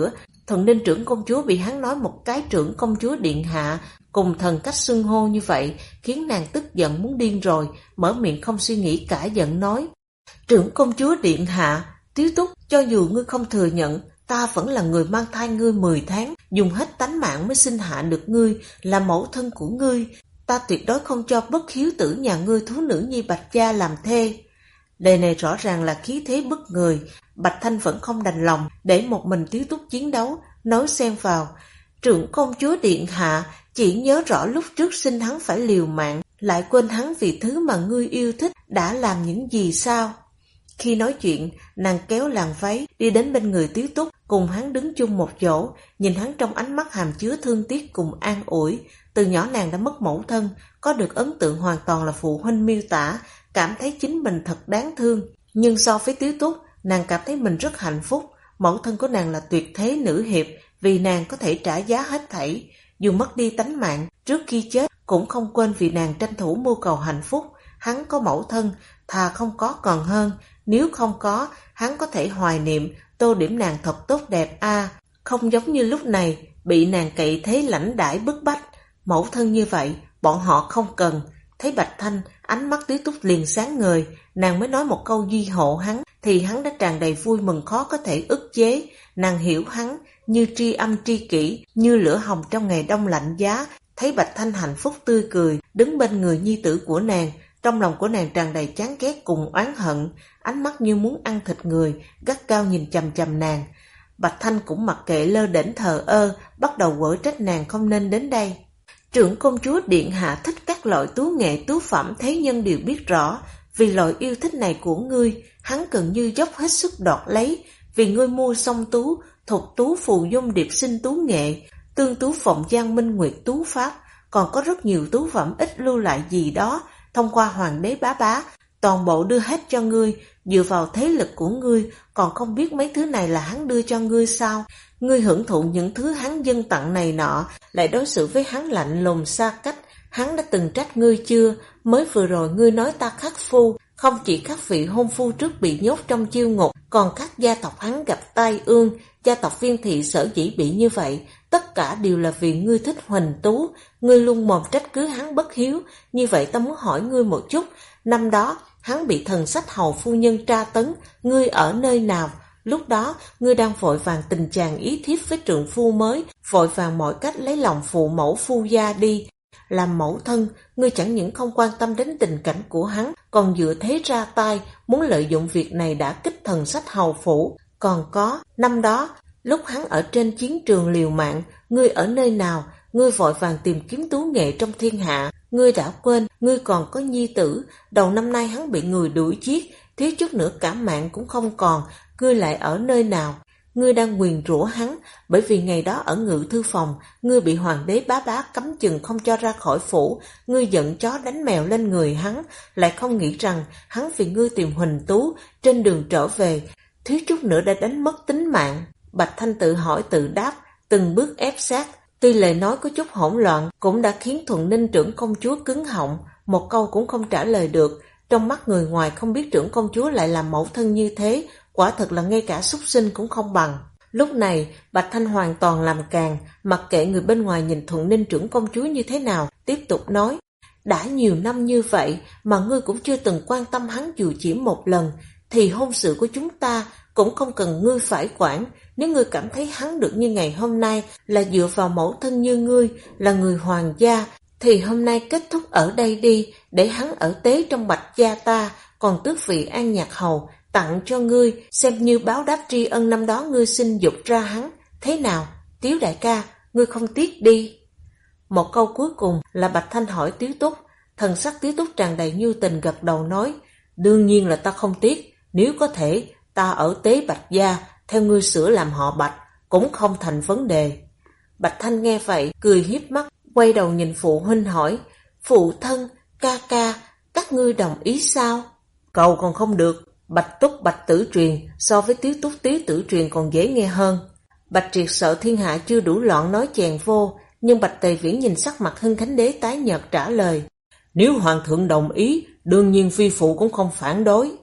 Thuận Ninh trưởng công chúa bị hắn nói một cái trưởng công chúa điện hạ cùng thần cách xưng hô như vậy, khiến nàng tức giận muốn điên rồi, mở miệng không suy nghĩ cả giận nói: trưởng công chúa điện hạ, Tiếu Túc, cho dù ngươi không thừa nhận, ta vẫn là người mang thai ngươi 10 tháng, dùng hết tánh mạng mới sinh hạ được ngươi, là mẫu thân của ngươi, ta tuyệt đối không cho bất hiếu tử nhà ngươi thú nữ nhi Bạch gia làm thê. Lời này rõ ràng là khí thế bức người. Bạch Thanh vẫn không đành lòng để một mình Tiếu Túc chiến đấu, nói xen vào: trưởng công chúa điện hạ, chỉ nhớ rõ lúc trước sinh hắn phải liều mạng, lại quên hắn vì thứ mà ngươi yêu thích đã làm những gì sao? Khi nói chuyện, nàng kéo làn váy đi đến bên người Tiếu Túc, cùng hắn đứng chung một chỗ, nhìn hắn trong ánh mắt hàm chứa thương tiếc cùng an ủi. Từ nhỏ nàng đã mất mẫu thân, có được ấn tượng hoàn toàn là phụ huynh miêu tả, cảm thấy chính mình thật đáng thương. Nhưng so với Tiếu Túc, nàng cảm thấy mình rất hạnh phúc. Mẫu thân của nàng là tuyệt thế nữ hiệp, vì nàng có thể trả giá hết thảy, dù mất đi tánh mạng, trước khi chết cũng không quên vì nàng tranh thủ mưu cầu hạnh phúc. Hắn có mẫu thân, thà không có còn hơn, nếu không có, hắn có thể hoài niệm, tô điểm nàng thật tốt đẹp không giống như lúc này, bị nàng cậy thế lãnh đãi bức bách. Mẫu thân như vậy, bọn họ không cần. Thấy Bạch Thanh, ánh mắt Tiếu Túc liền sáng ngời, nàng mới nói một câu duy hộ hắn, thì hắn đã tràn đầy vui mừng khó có thể ức chế. Nàng hiểu hắn, như tri âm tri kỷ, như lửa hồng trong ngày đông lạnh giá. Thấy Bạch Thanh hạnh phúc tươi cười, đứng bên người nhi tử của nàng, trong lòng của nàng tràn đầy chán ghét cùng oán hận, ánh mắt như muốn ăn thịt người, gắt gao nhìn chằm chằm nàng. Bạch Thanh cũng mặc kệ lơ đễnh thờ ơ, bắt đầu quở trách nàng không nên đến đây. Trưởng công chúa điện hạ thích các loại tú nghệ tú phẩm, thế nhân đều biết rõ. Vì loại yêu thích này của ngươi, hắn gần như dốc hết sức đoạt lấy. Vì ngươi mua song tú, thục tú phù dung điệp sinh tú nghệ, tương tú phộng giang minh nguyệt tú pháp, còn có rất nhiều tú phẩm ít lưu lại gì đó, thông qua hoàng đế bá bá, toàn bộ đưa hết cho ngươi. Dựa vào thế lực của ngươi, còn không biết mấy thứ này là hắn đưa cho ngươi sao? Ngươi hưởng thụ những thứ hắn dâng tặng này nọ, lại đối xử với hắn lạnh lùng xa cách. Hắn đã từng trách ngươi chưa? Mới vừa rồi ngươi nói ta khắc phu, không chỉ các vị hôn phu trước bị nhốt trong chiêu ngục, còn các gia tộc hắn gặp tai ương. Gia tộc Viên thị sở dĩ bị như vậy, tất cả đều là vì ngươi thích Huỳnh Tú. Ngươi luôn mồm trách cứ hắn bất hiếu. Như vậy ta muốn hỏi ngươi một chút, năm đó hắn bị thần sách hầu phu nhân tra tấn, ngươi ở nơi nào? Lúc đó ngươi đang vội vàng tình chàng ý thiếp với trượng phu mới, vội vàng mọi cách lấy lòng phụ mẫu phu gia đi. Làm mẫu thân, ngươi chẳng những không quan tâm đến tình cảnh của hắn, còn dựa thế ra tay, muốn lợi dụng việc này đã kích thần sách hầu phủ. Còn có, năm đó, lúc hắn ở trên chiến trường liều mạng, ngươi ở nơi nào? Ngươi vội vàng tìm kiếm tú nghệ trong thiên hạ. Ngươi đã quên, ngươi còn có nhi tử. Đầu năm nay hắn bị người đuổi giết, thiếu chút nữa cả mạng cũng không còn. Ngươi lại ở nơi nào? Ngươi đang nguyền rủa hắn, bởi vì ngày đó ở ngự thư phòng, ngươi bị hoàng đế bá bá cấm chừng không cho ra khỏi phủ. Ngươi giận chó đánh mèo lên người hắn, lại không nghĩ rằng hắn vì ngươi tìm Huỳnh Tú, trên đường trở về, thiếu chút nữa đã đánh mất tính mạng. Bạch Thanh tự hỏi tự đáp, từng bước ép sát. Tuy lời nói có chút hỗn loạn, cũng đã khiến Thuận Ninh trưởng công chúa cứng họng, một câu cũng không trả lời được. Trong mắt người ngoài không biết trưởng công chúa lại làm mẫu thân như thế, quả thật là ngay cả súc sinh cũng không bằng. Lúc này, Bạch Thanh hoàn toàn làm càn, mặc kệ người bên ngoài nhìn Thuận Ninh trưởng công chúa như thế nào, tiếp tục nói: đã nhiều năm như vậy mà ngươi cũng chưa từng quan tâm hắn dù chỉ một lần, thì hôn sự của chúng ta cũng không cần ngươi phải quản. Nếu ngươi cảm thấy hắn được như ngày hôm nay là dựa vào mẫu thân như ngươi, là người hoàng gia, thì hôm nay kết thúc ở đây đi, để hắn ở tế trong Bạch gia ta, còn tước vị An Nhạc hầu tặng cho ngươi, xem như báo đáp tri ân năm đó ngươi sinh dục ra hắn. Thế nào, Tiếu đại ca, ngươi không tiếc đi? Một câu cuối cùng là Bạch Thanh hỏi Tiếu Túc. Thần sắc Tiếu Túc tràn đầy nhu tình gật đầu nói: đương nhiên là ta không tiếc, nếu có thể ta ở tế Bạch gia, theo ngươi sửa làm họ Bạch, cũng không thành vấn đề. Bạch Thanh nghe vậy, cười hiếp mắt, quay đầu nhìn phụ huynh hỏi: phụ thân, ca ca, các ngươi đồng ý sao? Cầu còn không được, Bạch Túc Bạch Tử Truyền so với Tiếu Túc Tiếu Tử Truyền còn dễ nghe hơn. Bạch Triệt sợ thiên hạ chưa đủ loạn nói chèn vô, nhưng Bạch Tề Viễn nhìn sắc mặt Hưng Khánh Đế tái nhợt trả lời: nếu hoàng thượng đồng ý, đương nhiên phi phụ cũng không phản đối.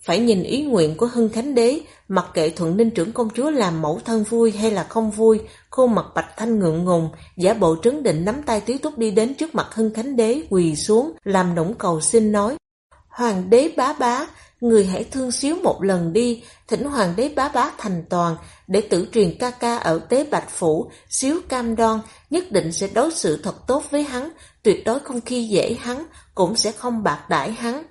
phải nhìn ý nguyện của Hưng Khánh Đế, mặc kệ Thuận Ninh trưởng công chúa làm mẫu thân vui hay là không vui. Khuôn mặt Bạch Thanh ngượng ngùng, giả bộ trấn định nắm tay Tiếu Túc đi đến trước mặt Hưng Khánh Đế, quỳ xuống làm nũng cầu xin nói: Hoàng đế bá bá, người hãy thương xíu một lần đi, thỉnh Hoàng đế bá bá thành toàn, để tử truyền ca ca ở Tế Bạch Phủ, xíu cam đoan nhất định sẽ đối xử thật tốt với hắn, tuyệt đối không khi dễ hắn, cũng sẽ không bạc đãi hắn.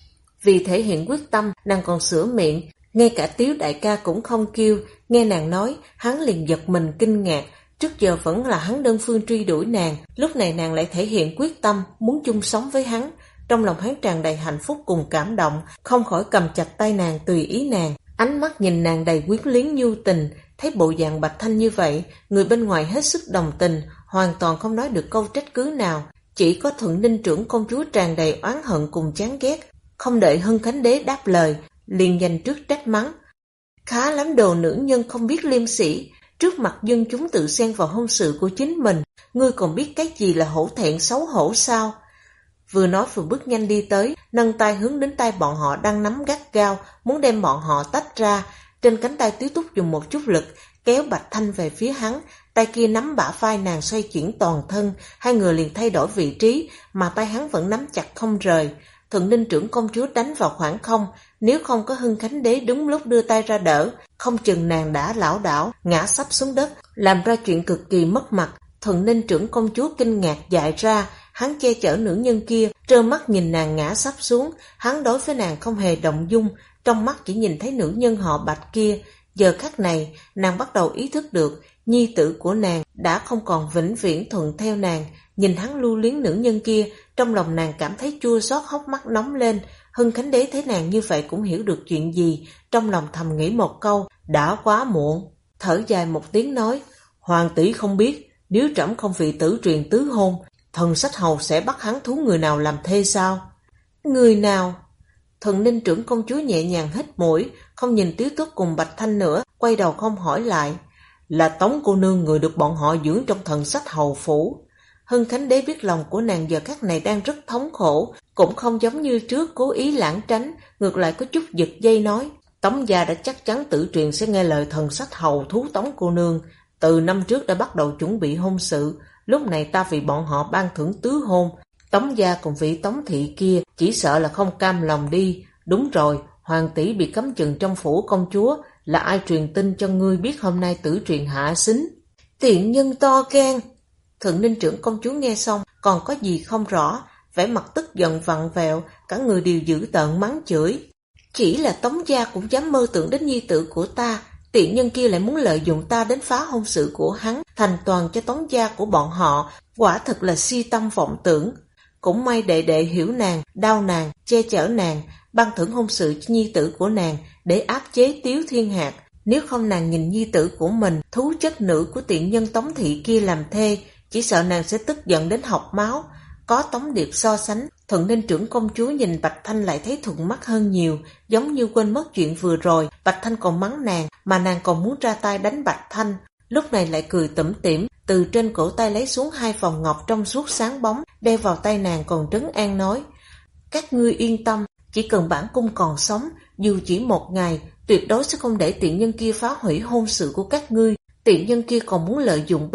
Vì thể hiện quyết tâm, nàng còn sửa miệng, ngay cả Tiếu đại ca cũng không kêu. Nghe nàng nói, hắn liền giật mình kinh ngạc. Trước giờ vẫn là hắn đơn phương truy đuổi nàng, lúc này nàng lại thể hiện quyết tâm muốn chung sống với hắn. Trong lòng hắn tràn đầy hạnh phúc cùng cảm động, không khỏi cầm chặt tay nàng tùy ý nàng. Ánh mắt nhìn nàng đầy quyến luyến nhu tình, thấy bộ dạng Bạch Thanh như vậy, người bên ngoài hết sức đồng tình, hoàn toàn không nói được câu trách cứ nào. Chỉ có Thuận Ninh trưởng công chúa tràn đầy oán hận cùng chán ghét. Không đợi Hưng Khánh Đế đáp lời, liền dành trước trách mắng: Khá lắm đồ nữ nhân không biết liêm sỉ, trước mặt dân chúng tự xen vào hôn sự của chính mình, ngươi còn biết cái gì là hổ thẹn xấu hổ sao? Vừa nói vừa bước nhanh đi tới, nâng tay hướng đến tay bọn họ đang nắm gắt gao, muốn đem bọn họ tách ra. Trên cánh tay Tiếu Túc dùng một chút lực, kéo Bạch Thanh về phía hắn, tay kia nắm bả vai nàng xoay chuyển toàn thân, hai người liền thay đổi vị trí, mà tay hắn vẫn nắm chặt không rời. Thuận Ninh trưởng công chúa đánh vào khoảng không, nếu không có Hưng Khánh Đế đúng lúc đưa tay ra đỡ, không chừng nàng đã lảo đảo, ngã sắp xuống đất, làm ra chuyện cực kỳ mất mặt. Thuận Ninh trưởng công chúa kinh ngạc dại ra, hắn che chở nữ nhân kia, trơ mắt nhìn nàng ngã sắp xuống, hắn đối với nàng không hề động dung, trong mắt chỉ nhìn thấy nữ nhân họ Bạch kia. Giờ khắc này, nàng bắt đầu ý thức được, nhi tử của nàng đã không còn vĩnh viễn thuận theo nàng. Nhìn hắn lưu luyến nữ nhân kia, trong lòng nàng cảm thấy chua xót, hốc mắt nóng lên. Hưng Khánh Đế thấy nàng như vậy cũng hiểu được chuyện gì, trong lòng thầm nghĩ một câu: đã quá muộn. Thở dài một tiếng nói: Hoàng tỷ không biết, nếu trẫm không vì tử truyền tứ hôn, Thần Sách Hầu sẽ bắt hắn thú người nào làm thê sao? Người nào? Thuận Ninh trưởng công chúa nhẹ nhàng hít mũi, không nhìn Tiếu Túc cùng Bạch Thanh nữa, quay đầu không hỏi lại. Là Tống cô nương, người được bọn họ dưỡng trong Thần Sách Hầu phủ. Hưng Khánh Đế biết lòng của nàng giờ khắc này đang rất thống khổ, cũng không giống như trước cố ý lãng tránh, ngược lại có chút giật dây nói: Tống gia đã chắc chắn tử truyền sẽ nghe lời Thần Sách Hầu thú Tống cô nương, từ năm trước đã bắt đầu chuẩn bị hôn sự, lúc này ta vì bọn họ ban thưởng tứ hôn, Tống gia cùng vị Tống thị kia chỉ sợ là không cam lòng đi. Đúng rồi, hoàng tỷ bị cấm chừng trong phủ công chúa, là ai truyền tin cho ngươi biết hôm nay tử truyền hạ xính? Tiện nhân to gan! Thuận Ninh trưởng công chúa nghe xong còn có gì không rõ, vẻ mặt tức giận vặn vẹo, cả người đều dữ tợn mắng chửi. Chỉ là Tống gia cũng dám mơ tưởng đến nhi tử của ta, tiện nhân kia lại muốn lợi dụng ta đến phá hôn sự của hắn, thành toàn cho Tống gia của bọn họ, quả thật là si tâm vọng tưởng. Cũng may đệ đệ hiểu nàng, đau nàng, che chở nàng, ban thưởng hôn sự cho nhi tử của nàng để áp chế Tiếu Thiên Hạc. Nếu không nàng nhìn nhi tử của mình, thú chất nữ của tiện nhân Tống thị kia làm thê, chỉ sợ nàng sẽ tức giận đến học máu. Có Tống Điệp so sánh, Thuận Ninh trưởng công chúa nhìn Bạch Thanh lại thấy thuận mắt hơn nhiều, giống như quên mất chuyện vừa rồi, Bạch Thanh còn mắng nàng, mà nàng còn muốn ra tay đánh Bạch Thanh. Lúc này lại cười tủm tỉm, từ trên cổ tay lấy xuống 2 vòng ngọc trong suốt sáng bóng, đeo vào tay nàng còn trấn an nói: Các ngươi yên tâm, chỉ cần bản cung còn sống, dù chỉ 1 ngày, tuyệt đối sẽ không để tiện nhân kia phá hủy hôn sự của các ngươi. Tiện nhân kia còn muốn lợi dụng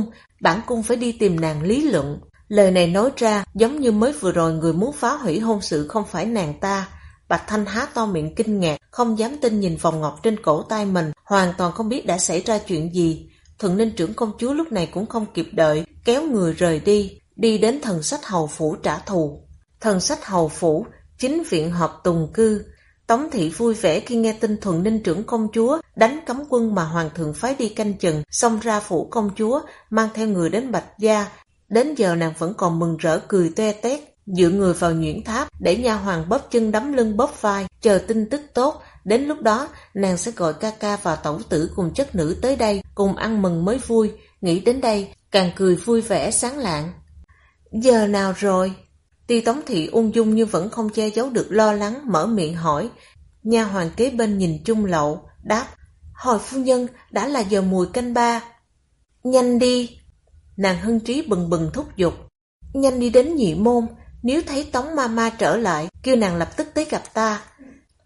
bản cung phải đi tìm nàng lý luận. Lời này nói ra giống như mới vừa rồi người muốn phá hủy hôn sự không phải nàng ta. Bạch Thanh há to miệng kinh ngạc, không dám tin nhìn vòng ngọc trên cổ tay mình, hoàn toàn không biết đã xảy ra chuyện gì. Thuận Ninh trưởng công chúa lúc này cũng không kịp đợi, kéo người rời đi, đi đến Thần Sách Hầu phủ trả thù. Thần Sách Hầu phủ, chính viện họp tùng cư. Tống thị vui vẻ khi nghe tin Thuận Ninh trưởng công chúa đánh cấm quân mà hoàng thượng phái đi canh chừng, xông ra phủ công chúa, mang theo người đến Bạch gia. Đến giờ nàng vẫn còn mừng rỡ cười toe toét, dựa người vào nhuyễn tháp, để nha hoàn bóp chân đấm lưng bóp vai, chờ tin tức tốt. Đến lúc đó, nàng sẽ gọi ca ca và tẩu tử cùng chất nữ tới đây, cùng ăn mừng mới vui. Nghĩ đến đây, càng cười vui vẻ sáng lạng. Giờ nào rồi? Ti Tống thị ung dung nhưng vẫn không che giấu được lo lắng, mở miệng hỏi. Nha hoàn kế bên nhìn Trung Lậu, đáp: Hồi phu nhân, đã là giờ mùi canh 3. Nhanh đi! Nàng hưng trí bừng bừng thúc giục. Nhanh đi đến Nhị Môn, nếu thấy Tống Mama trở lại, kêu nàng lập tức tới gặp ta.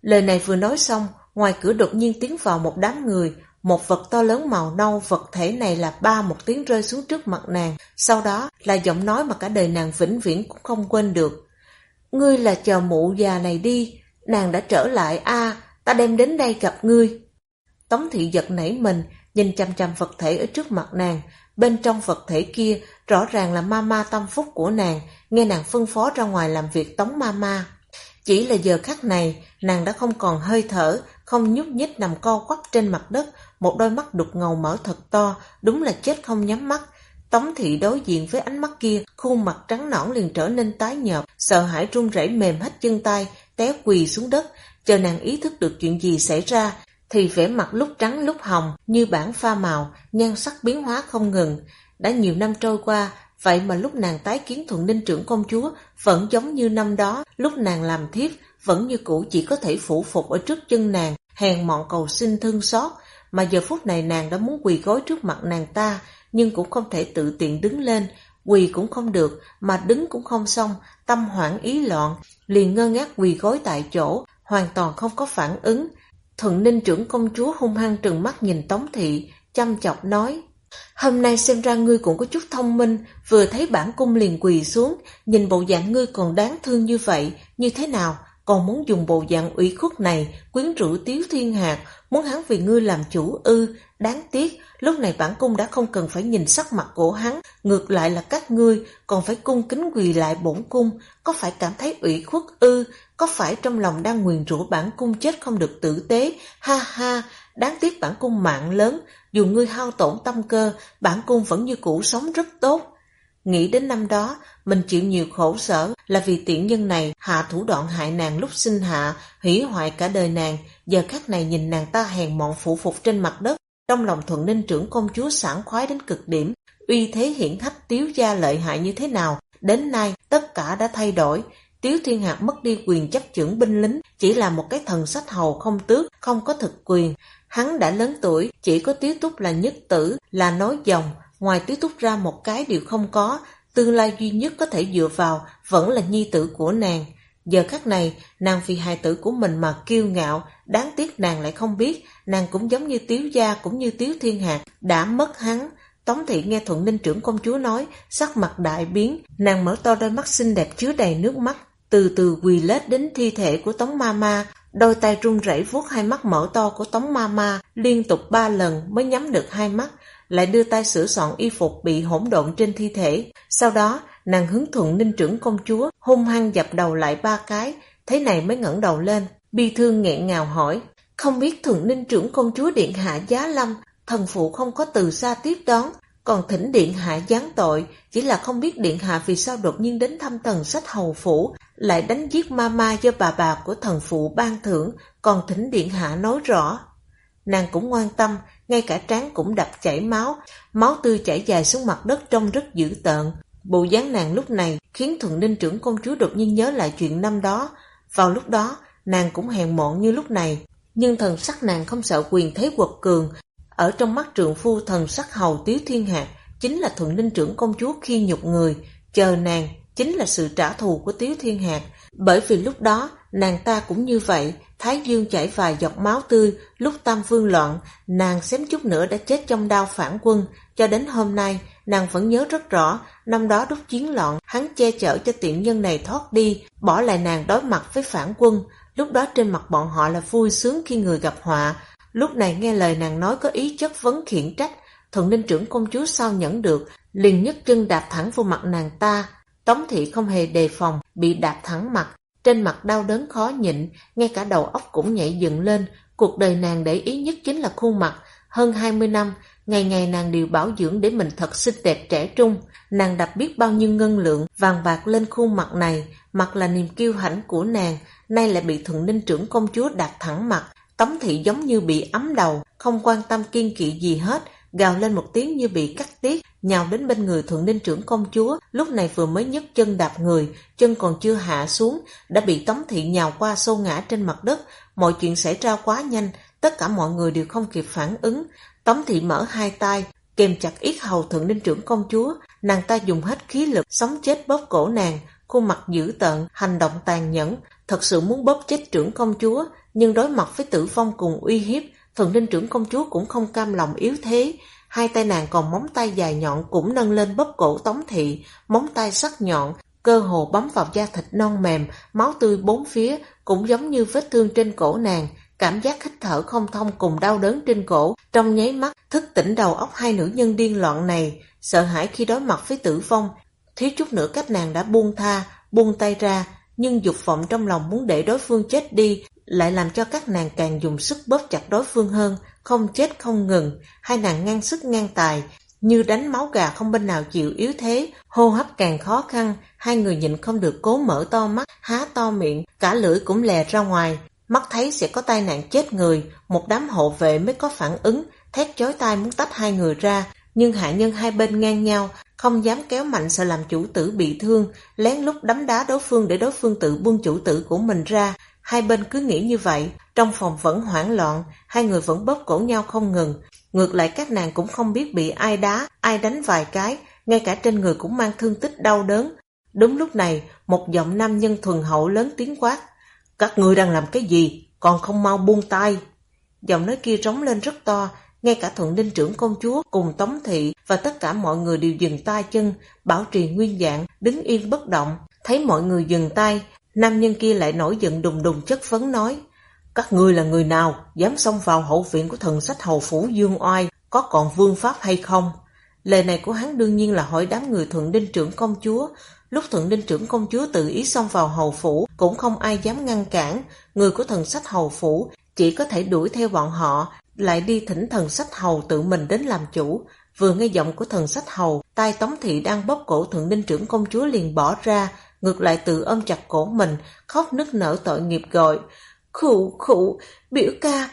Lời này vừa nói xong, ngoài cửa đột nhiên tiến vào một đám người. Một vật to lớn màu nâu, vật thể này là ba một tiếng rơi xuống trước mặt nàng. Sau đó là giọng nói mà cả đời nàng vĩnh viễn cũng không quên được. Ngươi là chờ mụ già này đi, nàng đã trở lại ta đem đến đây gặp ngươi. Tống thị giật nảy mình, nhìn chằm chằm vật thể ở trước mặt nàng. Bên trong vật thể kia rõ ràng là Mama tâm phúc của nàng, nghe nàng phân phó ra ngoài làm việc Tống Mama. Chỉ là giờ khắc này, nàng đã không còn hơi thở, không nhúc nhích nằm co quắp trên mặt đất, một đôi mắt đục ngầu mở thật to, đúng là chết không nhắm mắt. Tống thị đối diện với ánh mắt kia, khuôn mặt trắng nõn liền trở nên tái nhợt, sợ hãi run rẩy mềm hết chân tay, té quỳ xuống đất. Chờ nàng ý thức được chuyện gì xảy ra, thì vẻ mặt lúc trắng lúc hồng như bảng pha màu, nhan sắc biến hóa không ngừng. Đã nhiều năm trôi qua, vậy mà lúc nàng tái kiến Thuận Ninh trưởng công chúa vẫn giống như năm đó, lúc nàng làm thiếp vẫn như cũ chỉ có thể phủ phục ở trước chân nàng, hèn mọn cầu xin thương xót. Mà giờ phút này nàng đã muốn quỳ gối trước mặt nàng ta, nhưng cũng không thể tự tiện đứng lên, quỳ cũng không được, mà đứng cũng không xong, tâm hoảng ý loạn, liền ngơ ngác quỳ gối tại chỗ, hoàn toàn không có phản ứng. Thuận Ninh trưởng công chúa hung hăng trừng mắt nhìn Tống thị, chăm chọc nói: Hôm nay xem ra ngươi cũng có chút thông minh, vừa thấy bản cung liền quỳ xuống, nhìn bộ dạng ngươi còn đáng thương như vậy, như thế nào, còn muốn dùng bộ dạng ủy khuất này quyến rũ Tiếu Thiên Hạc, muốn hắn vì ngươi làm chủ ư? Đáng tiếc, lúc này bản cung đã không cần phải nhìn sắc mặt của hắn, ngược lại là các ngươi còn phải cung kính quỳ lại bổn cung, có phải cảm thấy ủy khuất ư? Có phải trong lòng đang nguyền rủa bản cung chết không được tử tế? Ha ha, đáng tiếc bản cung mạng lớn, dù ngươi hao tổn tâm cơ, bản cung vẫn như cũ sống rất tốt. Nghĩ đến năm đó, mình chịu nhiều khổ sở là vì tiện nhân này hạ thủ đoạn hại nàng lúc sinh hạ, hủy hoại cả đời nàng. Giờ khắc này nhìn nàng ta hèn mọn phụ phục trên mặt đất, trong lòng Thuận Ninh trưởng công chúa sảng khoái đến cực điểm. Uy thế hiển hách Tiếu gia lợi hại như thế nào, đến nay tất cả đã thay đổi. Tiếu Thiên Hạc mất đi quyền chấp chưởng binh lính, chỉ là một cái thần sách hầu không tước, không có thực quyền. Hắn đã lớn tuổi, chỉ có Tiếu Túc là nhất tử, là nối dòng, ngoài Tiếu Túc ra một cái đều không có, tương lai duy nhất có thể dựa vào vẫn là nhi tử của nàng. Giờ khắc này, nàng vì hài tử của mình mà kiêu ngạo, đáng tiếc nàng lại không biết, nàng cũng giống như Tiếu gia cũng như Tiếu Thiên Hạc, đã mất hắn. Tống thị nghe Thuận Ninh trưởng công chúa nói, sắc mặt đại biến, nàng mở to đôi mắt xinh đẹp chứa đầy nước mắt, từ từ quỳ lết đến thi thể của Tống Mama, đôi tay run rẩy vuốt hai mắt mở to của Tống Mama, liên tục 3 lần mới nhắm được hai mắt, lại đưa tay sửa soạn y phục bị hỗn độn trên thi thể. Sau đó, nàng hướng Thuận Ninh trưởng công chúa hung hăng dập đầu lại 3 cái, thế này mới ngẩng đầu lên, bi thương nghẹn ngào hỏi: Không biết Thuận Ninh trưởng công chúa điện hạ giá lâm, thần phụ không có từ xa tiếp đón, còn thỉnh điện hạ giáng tội, chỉ là không biết điện hạ vì sao đột nhiên đến thăm thần sách hầu phủ, lại đánh giết Mama do bà của thần phụ ban thưởng, còn thỉnh điện hạ nói rõ. Nàng cũng ngoan tâm, ngay cả trán cũng đập chảy máu, máu tươi chảy dài xuống mặt đất trông rất dữ tợn. Bộ dáng nàng lúc này khiến Thuận Ninh trưởng công chúa đột nhiên nhớ lại chuyện năm đó. Vào lúc đó, nàng cũng hèn mọn như lúc này, nhưng thần sắc nàng không sợ quyền thế quật cường. Ở trong mắt trượng phu thần sắc hầu Tiếu Thiên Hạc chính là Thuận Ninh trưởng công chúa khi nhục người, chờ nàng chính là sự trả thù của Tiếu Thiên Hạc. Bởi vì lúc đó nàng ta cũng như vậy, thái dương chảy vài giọt máu tươi, lúc tam vương loạn, nàng xém chút nữa đã chết trong đao phản quân. Cho đến hôm nay, nàng vẫn nhớ rất rõ, năm đó lúc chiến loạn, hắn che chở cho tiện nhân này thoát đi, bỏ lại nàng đối mặt với phản quân. Lúc đó trên mặt bọn họ là vui sướng khi người gặp họa. Lúc này nghe lời nàng nói có ý chất vấn khiển trách, Thuận Ninh trưởng công chúa sao nhẫn được, liền nhấc chân đạp thẳng vô mặt nàng ta. Tống thị không hề đề phòng, bị đạp thẳng mặt, trên mặt đau đớn khó nhịn, ngay cả đầu óc cũng nhảy dựng lên. Cuộc đời nàng để ý nhất chính là khuôn mặt. Hơn 20 năm, ngày ngày nàng đều bảo dưỡng để mình thật xinh đẹp trẻ trung. Nàng đập biết bao nhiêu ngân lượng vàng bạc lên khuôn mặt này, mặt là niềm kiêu hãnh của nàng, nay lại bị Thuận Ninh trưởng công chúa đạp thẳng mặt. Tống thị giống như bị ấm đầu, không quan tâm kiên kỵ gì hết, gào lên một tiếng như bị cắt tiết, nhào đến bên người Thuận Ninh trưởng công chúa. Lúc này vừa mới nhấc chân đạp người, chân còn chưa hạ xuống, đã bị Tống thị nhào qua xô ngã trên mặt đất. Mọi chuyện xảy ra quá nhanh, tất cả mọi người đều không kịp phản ứng. Tống thị mở hai tay, kềm chặt yết hầu Thuận Ninh trưởng công chúa, nàng ta dùng hết khí lực, sống chết bóp cổ nàng, khuôn mặt dữ tợn, hành động tàn nhẫn. thật sự muốn bóp chết trưởng công chúa, nhưng đối mặt với tử vong cùng uy hiếp, Thuận Ninh trưởng công chúa cũng không cam lòng yếu thế. Hai tay nàng còn móng tay dài nhọn cũng nâng lên bóp cổ Tống Thị, móng tay sắc nhọn, cơ hồ bấm vào da thịt non mềm, máu tươi bốn phía, cũng giống như vết thương trên cổ nàng. Cảm giác hít thở không thông cùng đau đớn trên cổ, trong nháy mắt thức tỉnh đầu óc hai nữ nhân điên loạn này. Sợ hãi khi đối mặt với tử vong, thiếu chút nữa các nàng đã buông tay ra, nhưng dục vọng trong lòng muốn để đối phương chết đi lại làm cho các nàng càng dùng sức bóp chặt đối phương hơn, không chết không ngừng. Hai nàng ngang sức ngang tài, như đánh máu gà không bên nào chịu yếu thế, hô hấp càng khó khăn. Hai người nhịn không được cố mở to mắt, há to miệng, cả lưỡi cũng lè ra ngoài. Mắt thấy sẽ có tai nạn chết người, một đám hộ vệ mới có phản ứng, thét chói tai muốn tách hai người ra, nhưng hạ nhân hai bên ngang nhau, không dám kéo mạnh sợ làm chủ tử bị thương, lén lút đấm đá đối phương để đối phương tự buông chủ tử của mình ra. Hai bên cứ nghĩ như vậy, trong phòng vẫn hoảng loạn, hai người vẫn bóp cổ nhau không ngừng. Ngược lại các nàng cũng không biết bị ai đá, ai đánh vài cái, ngay cả trên người cũng mang thương tích đau đớn. Đúng lúc này, một giọng nam nhân thuần hậu lớn tiếng quát: "Các ngươi đang làm cái gì? Còn không mau buông tay!" Giọng nói kia rống lên rất to, ngay cả Thuận Ninh trưởng công chúa cùng Tống Thị và tất cả mọi người đều dừng tay chân, bảo trì nguyên dạng, đứng yên bất động. Thấy mọi người dừng tay, nam nhân kia lại nổi giận đùng đùng chất vấn nói: "Các ngươi là người nào, dám xông vào hậu viện của thần sách hầu phủ Dương Oai, có còn vương pháp hay không?" Lời này của hắn đương nhiên là hỏi đám người Thuận Ninh trưởng công chúa. Lúc Thuận Ninh trưởng công chúa tự ý xông vào hầu phủ, cũng không ai dám ngăn cản. Người của thần sách hầu phủ chỉ có thể đuổi theo bọn họ, lại đi thỉnh thần sách hầu tự mình đến làm chủ. Vừa nghe giọng của thần sách hầu, tay Tống Thị đang bóp cổ Thuận Ninh trưởng công chúa liền bỏ ra, ngược lại tự ôm chặt cổ mình, khóc nức nở tội nghiệp gọi: Khụ, biểu ca,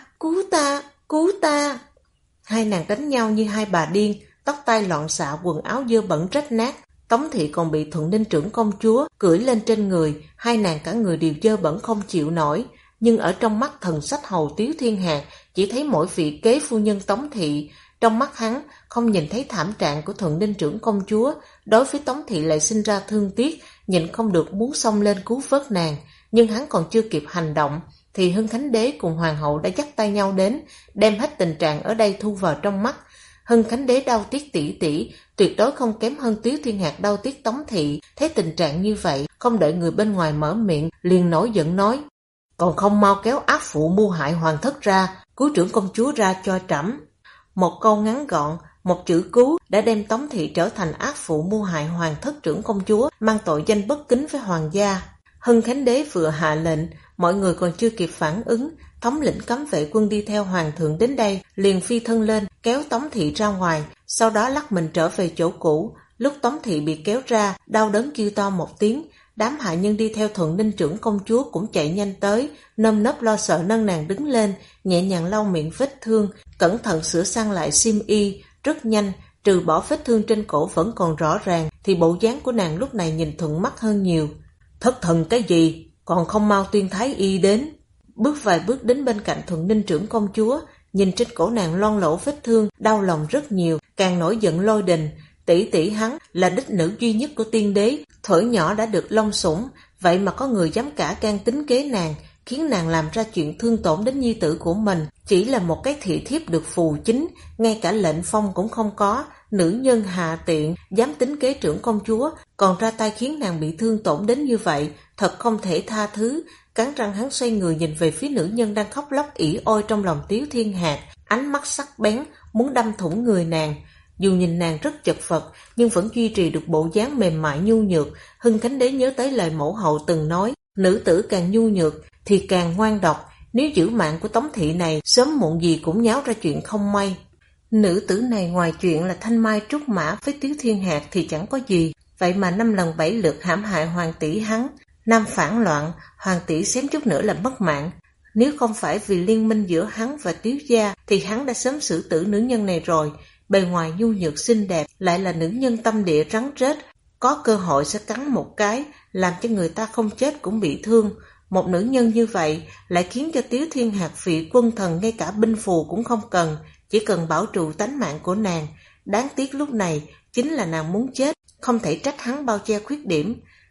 cứu ta!" Hai nàng đánh nhau như hai bà điên, tóc tai loạn xạ, quần áo dơ bẩn rách nát. Tống Thị còn bị Thuận Ninh trưởng công chúa cưỡi lên trên người, hai nàng cả người đều dơ bẩn không chịu nổi. Nhưng ở trong mắt thần sách hầu Tiếu Thiên Hạc, chỉ thấy mỗi vị kế phu nhân Tống Thị. Trong mắt hắn không nhìn thấy thảm trạng của Thuận Ninh trưởng công chúa, đối với Tống Thị lại sinh ra thương tiếc, nhịn không được muốn xông lên cứu vớt nàng. Nhưng hắn còn chưa kịp hành động thì Hưng Khánh Đế cùng Hoàng hậu đã dắt tay nhau đến, đem hết tình trạng ở đây thu vào trong mắt. Hưng Khánh Đế đau tiếc tỷ, tuyệt đối không kém hơn Tiếu Thiên Hạc đau tiếc Tống Thị. Thấy tình trạng như vậy, không đợi người bên ngoài mở miệng, liền nổi giận nói: "Còn không mau kéo ác phụ mưu hại hoàng thất ra, cứu trưởng công chúa ra cho trẫm." Một câu ngắn gọn, một chữ cứu đã đem Tống Thị trở thành ác phụ mưu hại hoàng thất trưởng công chúa, mang tội danh bất kính với hoàng gia. Hưng Khánh Đế vừa hạ lệnh, mọi người còn chưa kịp phản ứng, thống lĩnh cấm vệ quân đi theo hoàng thượng đến đây, liền phi thân lên, kéo Tống Thị ra ngoài, sau đó lắc mình trở về chỗ cũ. Lúc Tống Thị bị kéo ra, đau đớn kêu to một tiếng, đám hạ nhân đi theo Thuận Ninh trưởng công chúa cũng chạy nhanh tới, nơm nớp lo sợ nâng nàng đứng lên, nhẹ nhàng lau miệng vết thương, cẩn thận sửa sang lại xiêm y. Rất nhanh, trừ bỏ vết thương trên cổ vẫn còn rõ ràng, thì bộ dáng của nàng lúc này nhìn thuận mắt hơn nhiều. "Thất thần cái gì, còn không mau tuyên thái y đến." Bước vài bước đến bên cạnh Thuận Ninh trưởng công chúa, nhìn trên cổ nàng loang lổ vết thương, đau lòng rất nhiều, càng nổi giận lôi đình. Tỷ hắn là đích nữ duy nhất của tiên đế, thuở nhỏ đã được long sủng, vậy mà có người dám cả gan tính kế nàng, khiến nàng làm ra chuyện thương tổn đến nhi tử của mình. Chỉ là một cái thị thiếp được phù chính, ngay cả lệnh phong cũng không có, nữ nhân hạ tiện, dám tính kế trưởng công chúa, còn ra tay khiến nàng bị thương tổn đến như vậy, thật không thể tha thứ. Cắn răng hắn xoay người nhìn về phía nữ nhân đang khóc lóc ỉ ôi trong lòng Tiếu Thiên Hạc, ánh mắt sắc bén, muốn đâm thủng người nàng. Dù nhìn nàng rất chật vật, nhưng vẫn duy trì được bộ dáng mềm mại nhu nhược. Hưng Khánh Đế nhớ tới lời mẫu hậu từng nói, nữ tử càng nhu nhược thì càng ngoan độc, nếu giữ mạng của Tống Thị này, sớm muộn gì cũng nháo ra chuyện không may. Nữ tử này ngoài chuyện là thanh mai trúc mã với Tiếu Thiên Hạc thì chẳng có gì, vậy mà 5 lần 7 lượt hãm hại hoàng tỷ hắn. Nam phản loạn, hoàng tỷ xém chút nữa là mất mạng. Nếu không phải vì liên minh giữa hắn và Tiếu gia thì hắn đã sớm xử tử nữ nhân này rồi. Bề ngoài nhu nhược xinh đẹp, lại là nữ nhân tâm địa rắn rết, có cơ hội sẽ cắn một cái, làm cho người ta không chết cũng bị thương. Một nữ nhân như vậy lại khiến cho Tiếu Thiên Hạc vị quân thần ngay cả binh phù cũng không cần, chỉ cần bảo trụ tánh mạng của nàng. Đáng tiếc lúc này chính là nàng muốn chết, không thể trách hắn bao che khuyết điểm.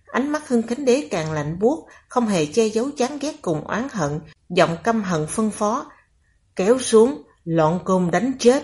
Ánh mắt Hưng Khánh Đế càng lạnh buốt, không hề che giấu chán ghét cùng oán hận, giọng căm hận phân phó: kéo xuống, lọn côn đánh chết.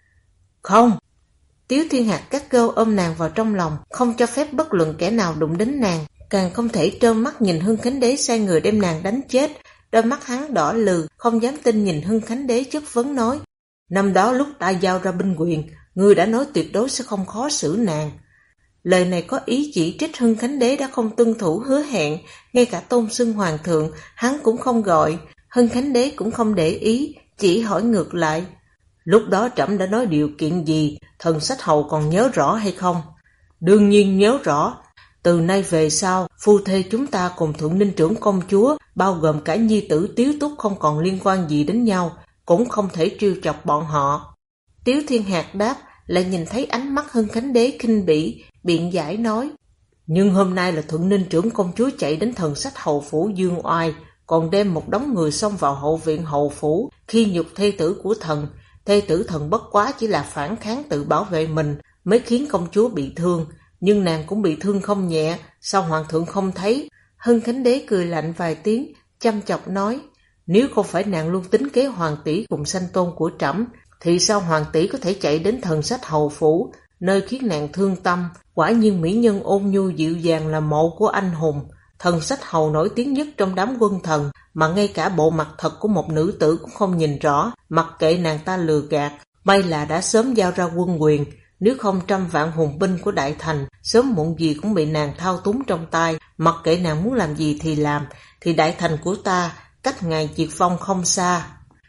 Không! Tiếu Thiên Hạc cắt gao ôm nàng vào trong lòng, không cho phép bất luận kẻ nào đụng đến nàng, càng không thể trơ mắt nhìn Hưng Khánh Đế sai người đem nàng đánh chết. Đôi mắt hắn đỏ lừ, không dám tin nhìn Hưng Khánh Đế chất vấn nói: năm đó lúc ta giao ra binh quyền, ngươi đã nói tuyệt đối sẽ không khó xử nàng. Lời này có ý chỉ trích Hưng Khánh Đế đã không tuân thủ hứa hẹn, ngay cả tôn xưng hoàng thượng hắn cũng không gọi. Hưng Khánh Đế cũng không để ý, chỉ hỏi ngược lại: lúc đó trẫm đã nói điều kiện gì, Thần Sách Hầu còn nhớ rõ hay không? Đương nhiên nhớ rõ. Từ nay về sau, phu thê chúng ta cùng Thuận Ninh trưởng công chúa, bao gồm cả nhi tử Tiếu Túc không còn liên quan gì đến nhau, cũng không thể trêu chọc bọn họ. Tiếu Thiên Hạc đáp, lại nhìn thấy ánh mắt Hưng Khánh Đế khinh bỉ, biện giải nói: nhưng hôm nay là Thuận Ninh trưởng công chúa chạy đến Thần Sách Hầu phủ dương oai, còn đem một đống người xông vào hậu viện hầu phủ, khi nhục thê tử của thần. Thê tử thần bất quá chỉ là phản kháng tự bảo vệ mình, mới khiến công chúa bị thương, nhưng nàng cũng bị thương không nhẹ, sao hoàng thượng không thấy? Hưng Khánh Đế cười lạnh vài tiếng, chăm chọc nói: nếu không phải nàng luôn tính kế hoàng tỷ cùng sanh tôn của trẫm, thì sao hoàng tỷ có thể chạy đến Thần Sách Hầu phủ, nơi khiến nàng thương tâm? Quả nhiên mỹ nhân ôn nhu dịu dàng là mộ của anh hùng. Thần Sách Hầu nổi tiếng nhất trong đám quân thần, mà ngay cả bộ mặt thật của một nữ tử cũng không nhìn rõ, mặc kệ nàng ta lừa gạt. May là đã sớm giao ra quân quyền, nếu không 100 vạn hùng binh của Đại Thành sớm muộn gì cũng bị nàng thao túng trong tay. Mặc kệ nàng muốn làm gì thì làm, thì Đại Thành của ta cách ngày diệt vong không xa.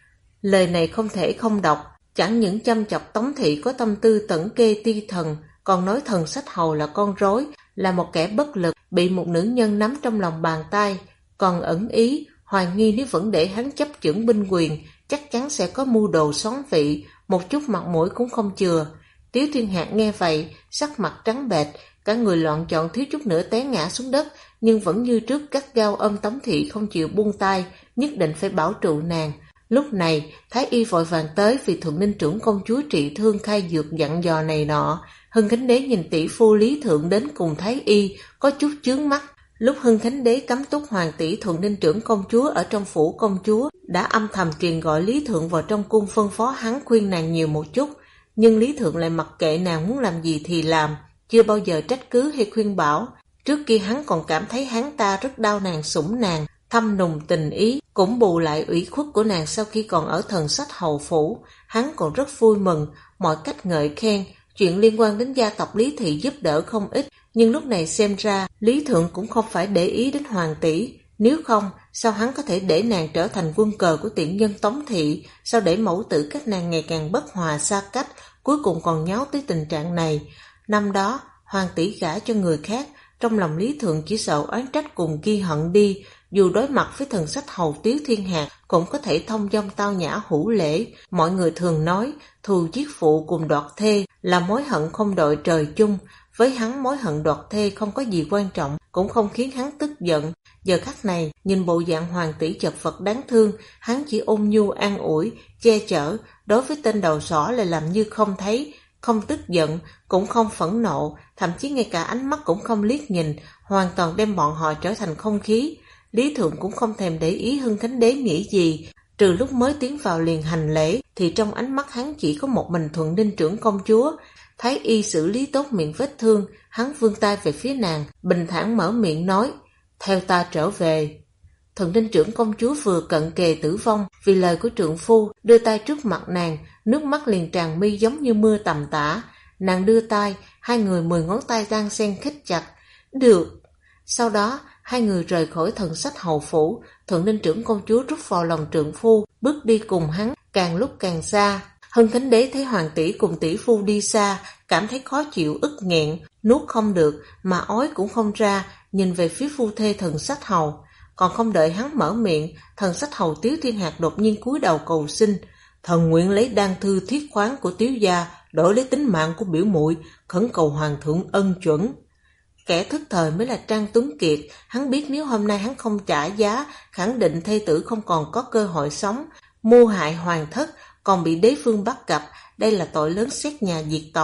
Lời này không thể không đọc, chẳng những chăm chọc Tống thị có tâm tư tẩn kê ti thần, còn nói Thần Sách Hầu là con rối, là một kẻ bất lực bị một nữ nhân nắm trong lòng bàn tay, còn ẩn ý hoài nghi nếu vẫn để hắn chấp chưởng binh quyền, chắc chắn sẽ có mưu đồ xoắn vị, một chút mặt mũi cũng không chừa. Tiếu Thiên Hạc nghe vậy, sắc mặt trắng bệch, cả người loạn trọn thiếu chút nữa té ngã xuống đất, nhưng vẫn như trước gắt gao ôm Tống thị không chịu buông tay, nhất định phải bảo trụ nàng. Lúc này, Thái Y vội vàng tới vì Thuận Ninh trưởng công chúa trị thương khai dược dặn dò này nọ. Hưng Khánh Đế nhìn tỷ phu Lý Thượng đến cùng Thái Y, có chút chướng mắt. Lúc Hưng Khánh Đế cấm túc hoàng tỷ Thuận Ninh trưởng công chúa ở trong phủ công chúa, đã âm thầm truyền gọi Lý Thượng vào trong cung phân phó hắn khuyên nàng nhiều một chút, nhưng Lý Thượng lại mặc kệ nàng muốn làm gì thì làm, chưa bao giờ trách cứ hay khuyên bảo. Trước kia hắn còn cảm thấy hắn ta rất đau nàng sủng nàng, thâm nùng tình ý, cũng bù lại ủy khuất của nàng sau khi còn ở Thần Sách Hầu phủ. Hắn còn rất vui mừng, mọi cách ngợi khen, chuyện liên quan đến gia tộc Lý Thị giúp đỡ không ít, nhưng lúc này xem ra Lý Thượng cũng không phải để ý đến hoàng tỷ. Nếu không, sao hắn có thể để nàng trở thành quân cờ của tiện nhân Tống Thị? Sao để mẫu tử các nàng ngày càng bất hòa xa cách, cuối cùng còn nháo tới tình trạng này? Năm đó, hoàng tỷ gả cho người khác, trong lòng Lý Thượng chỉ sợ oán trách cùng ghi hận đi, dù đối mặt với Thần Sách Hầu Tiếu Thiên Hạc cũng có thể thông dong tao nhã hữu lễ. Mọi người thường nói thù giết phụ cùng đoạt thê là mối hận không đội trời chung. Với hắn mối hận đoạt thê không có gì quan trọng, cũng không khiến hắn tức giận. Giờ khắc này, nhìn bộ dạng hoàng tỷ chật vật đáng thương, hắn chỉ ôn nhu an ủi, che chở, đối với tên đầu sỏ lại làm như không thấy, không tức giận, cũng không phẫn nộ, thậm chí ngay cả ánh mắt cũng không liếc nhìn, hoàn toàn đem bọn họ trở thành không khí. Lý Thượng cũng không thèm để ý Hưng Khánh Đế nghĩ gì, trừ lúc mới tiến vào liền hành lễ, thì trong ánh mắt hắn chỉ có một mình Thuận Ninh trưởng công chúa. Thái Y xử lý tốt miệng vết thương, hắn vươn tay về phía nàng, bình thản mở miệng nói: theo ta trở về. Thuận Ninh trưởng công chúa vừa cận kề tử vong vì lời của trượng phu, đưa tay trước mặt nàng, nước mắt liền tràn mi giống như mưa tầm tã. Nàng đưa tay, hai người 10 ngón tay đang xen khít chặt. Được. Sau đó, hai người rời khỏi Thần Sách Hầu phủ. Thuận Ninh trưởng công chúa rút vào lòng trượng phu, bước đi cùng hắn, càng lúc càng xa. Hưng Khánh Đế thấy hoàng tỷ cùng tỷ phu đi xa, cảm thấy khó chịu ức nghẹn, nuốt không được mà ói cũng không ra, nhìn về phía phu thê Thần Sách Hầu. Còn không đợi hắn mở miệng, Thần Sách Hầu Tiếu Thiên Hạc đột nhiên cúi đầu cầu xin: thần nguyện lấy đan thư thiết khoáng của Tiếu gia đổi lấy tính mạng của biểu muội, khẩn cầu hoàng thượng ân chuẩn. Kẻ thức thời mới là Trang Tuấn Kiệt, hắn biết nếu hôm nay hắn không trả giá, khẳng định thê tử không còn có cơ hội sống, mưu hại hoàng thất, còn bị đế phương bắt gặp, đây là tội lớn xét nhà diệt tộc.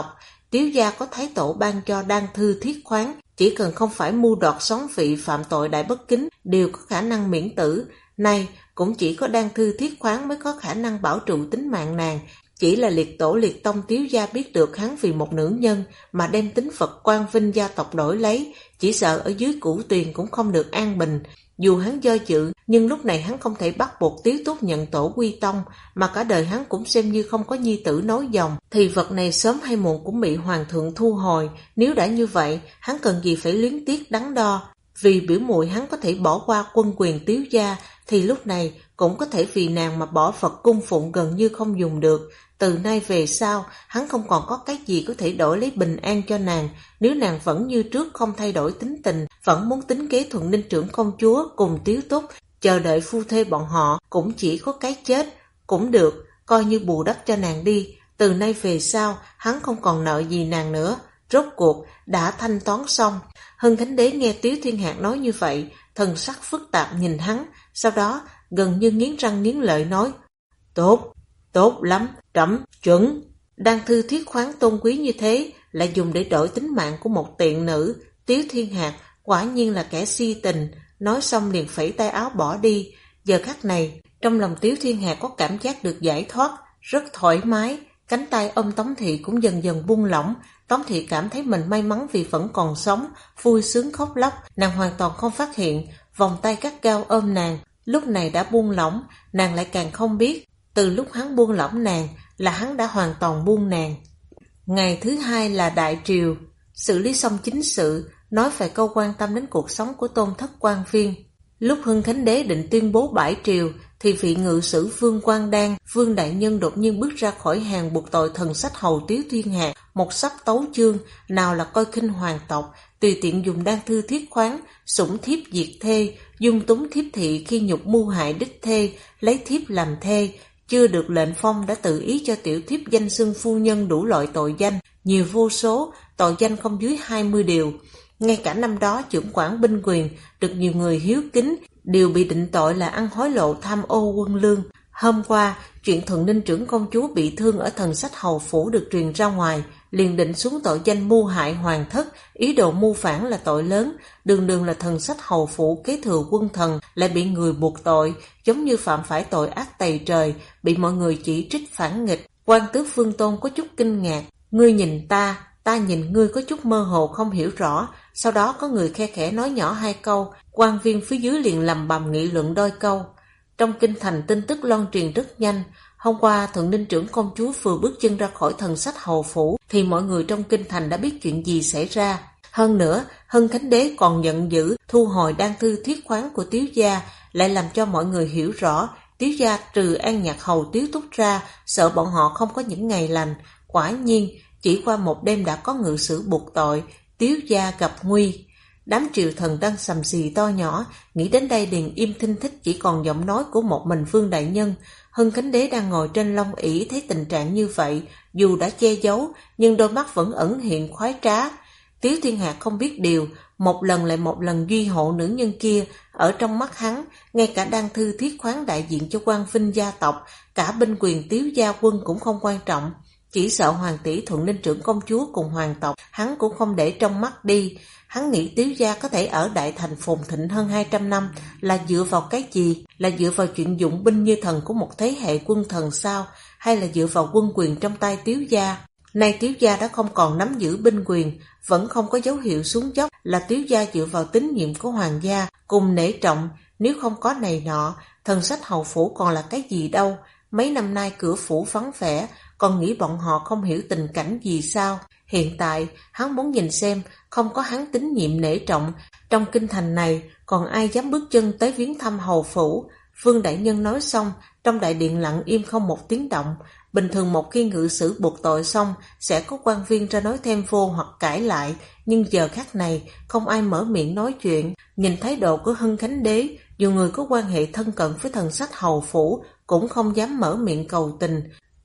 Tiếu gia có thái tổ ban cho đan thư thiết khoáng, chỉ cần không phải mưu đoạt sống vị phạm tội đại bất kính đều có khả năng miễn tử. Nay cũng chỉ có đan thư thiết khoáng mới có khả năng bảo trụ tính mạng nàng. Chỉ là liệt tổ liệt tông Tiếu gia biết được hắn vì một nữ nhân mà đem tính Phật quang vinh gia tộc đổi lấy, chỉ sợ ở dưới Cửu Tuyền cũng không được an bình. Dù hắn do dự, nhưng lúc này hắn không thể bắt buộc Tiếu Túc nhận tổ quy tông, mà cả đời hắn cũng xem như không có nhi tử nối dòng, thì vật này sớm hay muộn cũng bị hoàng thượng thu hồi. Nếu đã như vậy, hắn cần gì phải luyến tiếc đắn đo. Vì biểu muội hắn có thể bỏ qua quân quyền Tiếu gia, thì lúc này cũng có thể vì nàng mà bỏ Phật cung phụng gần như không dùng được. Từ nay về sau, hắn không còn có cái gì có thể đổi lấy bình an cho nàng. Nếu nàng vẫn như trước không thay đổi tính tình, vẫn muốn tính kế Thuận Ninh trưởng công chúa cùng Tiếu Túc, chờ đợi phu thê bọn họ cũng chỉ có cái chết. Cũng được, coi như bù đắp cho nàng đi. Từ nay về sau, hắn không còn nợ gì nàng nữa. Rốt cuộc, đã thanh toán xong. Hưng Thánh Đế nghe Tiếu Thiên Hạc nói như vậy, thần sắc phức tạp nhìn hắn, sau đó gần như nghiến răng nghiến lợi nói: Tốt, tốt lắm, trẫm chuẩn. Đan thư thiết khoáng tôn quý như thế lại dùng để đổi tính mạng của một tiện nữ. Tiếu Thiên Hạc quả nhiên là kẻ si tình. Nói xong liền phẩy tay áo bỏ đi. Giờ khắc này, trong lòng Tiếu Thiên Hạc có cảm giác được giải thoát, rất thoải mái. Cánh tay ôm Tống Thị cũng dần dần buông lỏng. Tống Thị cảm thấy mình may mắn vì vẫn còn sống, vui sướng khóc lóc. Nàng hoàn toàn không phát hiện vòng tay gắt gao ôm nàng lúc này đã buông lỏng. Nàng lại càng không biết, từ lúc hắn buông lỏng nàng là hắn đã hoàn toàn buông nàng. Ngày thứ hai là đại triều, xử lý xong chính sự, nói vài câu quan tâm đến cuộc sống của Tôn thất quan viên. Lúc Hưng Khánh Đế định tuyên bố bãi triều, thì vị ngự sử Vương Quang Đan, Vương đại nhân đột nhiên bước ra khỏi hàng buộc tội thần sách hầu Tiếu Thiên Hạc một sắp tấu chương, nào là coi khinh hoàng tộc, tùy tiện dùng đan thư thiết khoáng, sủng thiếp diệt thê, dung túng thiếp thị khi nhục mưu hại đích thê, lấy thiếp làm thê. Chưa được lệnh phong đã tự ý cho tiểu thiếp danh xưng phu nhân đủ loại tội danh, nhiều vô số, tội danh không dưới 20 điều. Ngay cả năm đó trưởng quản binh quyền được nhiều người hiếu kính đều bị định tội là ăn hối lộ tham ô quân lương. Hôm qua, chuyện Thuận Ninh trưởng công chúa bị thương ở thần sách hầu phủ được truyền ra ngoài, liền định xuống tội danh mưu hại hoàng thất, ý đồ mưu phản là tội lớn. Đường đường là thần sách hầu phủ kế thừa quân thần lại bị người buộc tội, giống như phạm phải tội ác tày trời, bị mọi người chỉ trích phản nghịch. Quan tước Vương Tôn có chút kinh ngạc, ngươi nhìn ta, ta nhìn ngươi có chút mơ hồ không hiểu rõ. Sau đó có người khe khẽ nói nhỏ hai câu, quan viên phía dưới liền lầm bầm nghị luận đôi câu. Trong kinh thành tin tức loan truyền rất nhanh. Hôm qua Thuận Ninh trưởng công chúa vừa bước chân ra khỏi thần sách hầu phủ thì mọi người trong kinh thành đã biết chuyện gì xảy ra. Hơn nữa, Hưng Khánh Đế còn giận dữ thu hồi đan thư thiết khoáng của Tiếu gia, lại làm cho mọi người hiểu rõ Tiếu gia trừ An Nhạc hầu Tiếu Túc ra, sợ bọn họ không có những ngày lành. Quả nhiên, chỉ qua một đêm đã có ngự sử buộc tội, Tiếu gia gặp nguy. Đám triều thần đang sầm xì to nhỏ, nghĩ đến đây liền im thinh thích, chỉ còn giọng nói của một mình Vương đại nhân. Hưng Khánh Đế đang ngồi trên long ỷ thấy tình trạng như vậy, dù đã che giấu nhưng đôi mắt vẫn ẩn hiện khoái trá. Tiếu Thiên Hạc không biết điều, một lần lại một lần duy hộ nữ nhân kia. Ở trong mắt hắn, ngay cả đan thư thiết khoáng đại diện cho quan vinh gia tộc, cả binh quyền Tiếu gia quân cũng không quan trọng. Chỉ sợ hoàng tỷ Thuận Ninh trưởng công chúa cùng hoàng tộc, hắn cũng không để trong mắt đi. Hắn nghĩ Tiếu gia có thể ở đại thành phồn thịnh hơn 200 năm là dựa vào cái gì? Là dựa vào chuyện dụng binh như thần của một thế hệ quân thần sao? Hay là dựa vào quân quyền trong tay Tiếu gia? Nay Tiếu gia đã không còn nắm giữ binh quyền, vẫn không có dấu hiệu xuống dốc, là Tiếu gia dựa vào tín nhiệm của hoàng gia cùng nể trọng. Nếu không có này nọ, thần sách hầu phủ còn là cái gì đâu? Mấy năm nay cửa phủ vắng vẻ, còn nghĩ bọn họ không hiểu tình cảnh gì sao? Hiện tại, hắn muốn nhìn xem, không có hắn tín nhiệm nể trọng, trong kinh thành này còn ai dám bước chân tới viếng thăm hầu phủ. Vương đại nhân nói xong, trong đại điện lặng im không một tiếng động. Bình thường một khi ngự sử buộc tội xong, sẽ có quan viên ra nói thêm vô hoặc cãi lại, nhưng giờ khắc này không ai mở miệng nói chuyện. Nhìn thái độ của Hưng Khánh Đế, dù người có quan hệ thân cận với thần sách hầu phủ cũng không dám mở miệng cầu tình.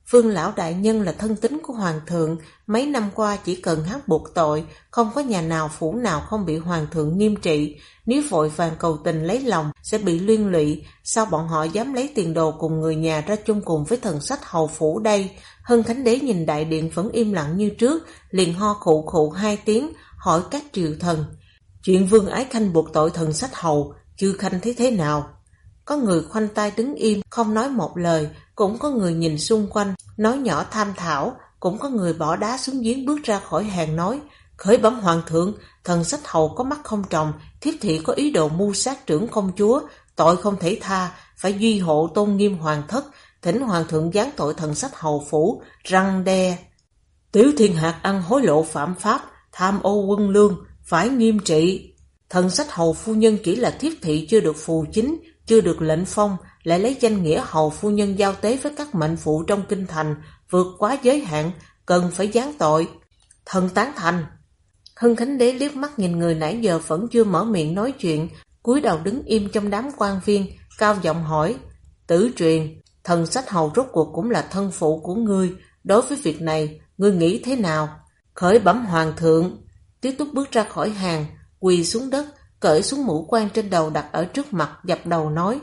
Vương lão đại nhân là thân tín của hoàng thượng, mấy năm qua chỉ cần hắn buộc tội, không có nhà nào phủ nào không bị hoàng thượng nghiêm trị. Nếu vội vàng cầu tình lấy lòng sẽ bị liên lụy, sao bọn họ dám lấy tiền đồ cùng người nhà ra chung cùng với thần sách hầu phủ đây? Hân Khánh Đế nhìn đại điện vẫn im lặng như trước, liền ho khụ khụ 2 tiếng, hỏi các triều thần. Chuyện Vương Ái Khanh buộc tội thần sách hầu, chư khanh thấy thế nào? Có người khoanh tay đứng im, không nói một lời, cũng có người nhìn xung quanh, nói nhỏ tham thảo, cũng có người bỏ đá xuống giếng bước ra khỏi hàng nói, khởi bẩm hoàng thượng, thần sách hầu có mắt không tròng, thiết thị có ý đồ mưu sát trưởng công chúa, tội không thể tha, phải duy hộ tôn nghiêm hoàng thất, thỉnh hoàng thượng giáng tội thần sách hầu phủ, răng đe. Tiểu Thiên Hạc ăn hối lộ phạm pháp, tham ô quân lương, phải nghiêm trị. Thần sách hầu phu nhân chỉ là thiết thị chưa được phù chính, chưa được lệnh phong, lại lấy danh nghĩa hầu phu nhân giao tế với các mệnh phụ trong kinh thành, vượt quá giới hạn, cần phải giáng tội. Thần tán thành. Hân Khánh Đế liếc mắt nhìn người nãy giờ vẫn chưa mở miệng nói chuyện, cúi đầu đứng im trong đám quan viên, cao giọng hỏi, Tử Truyền, thần sách hầu rốt cuộc cũng là thân phụ của ngươi, đối với việc này, ngươi nghĩ thế nào? Khởi bẩm hoàng thượng. Tiếu Túc bước ra khỏi hàng, quỳ xuống đất, cởi xuống mũ quan trên đầu đặt ở trước mặt, dập đầu nói,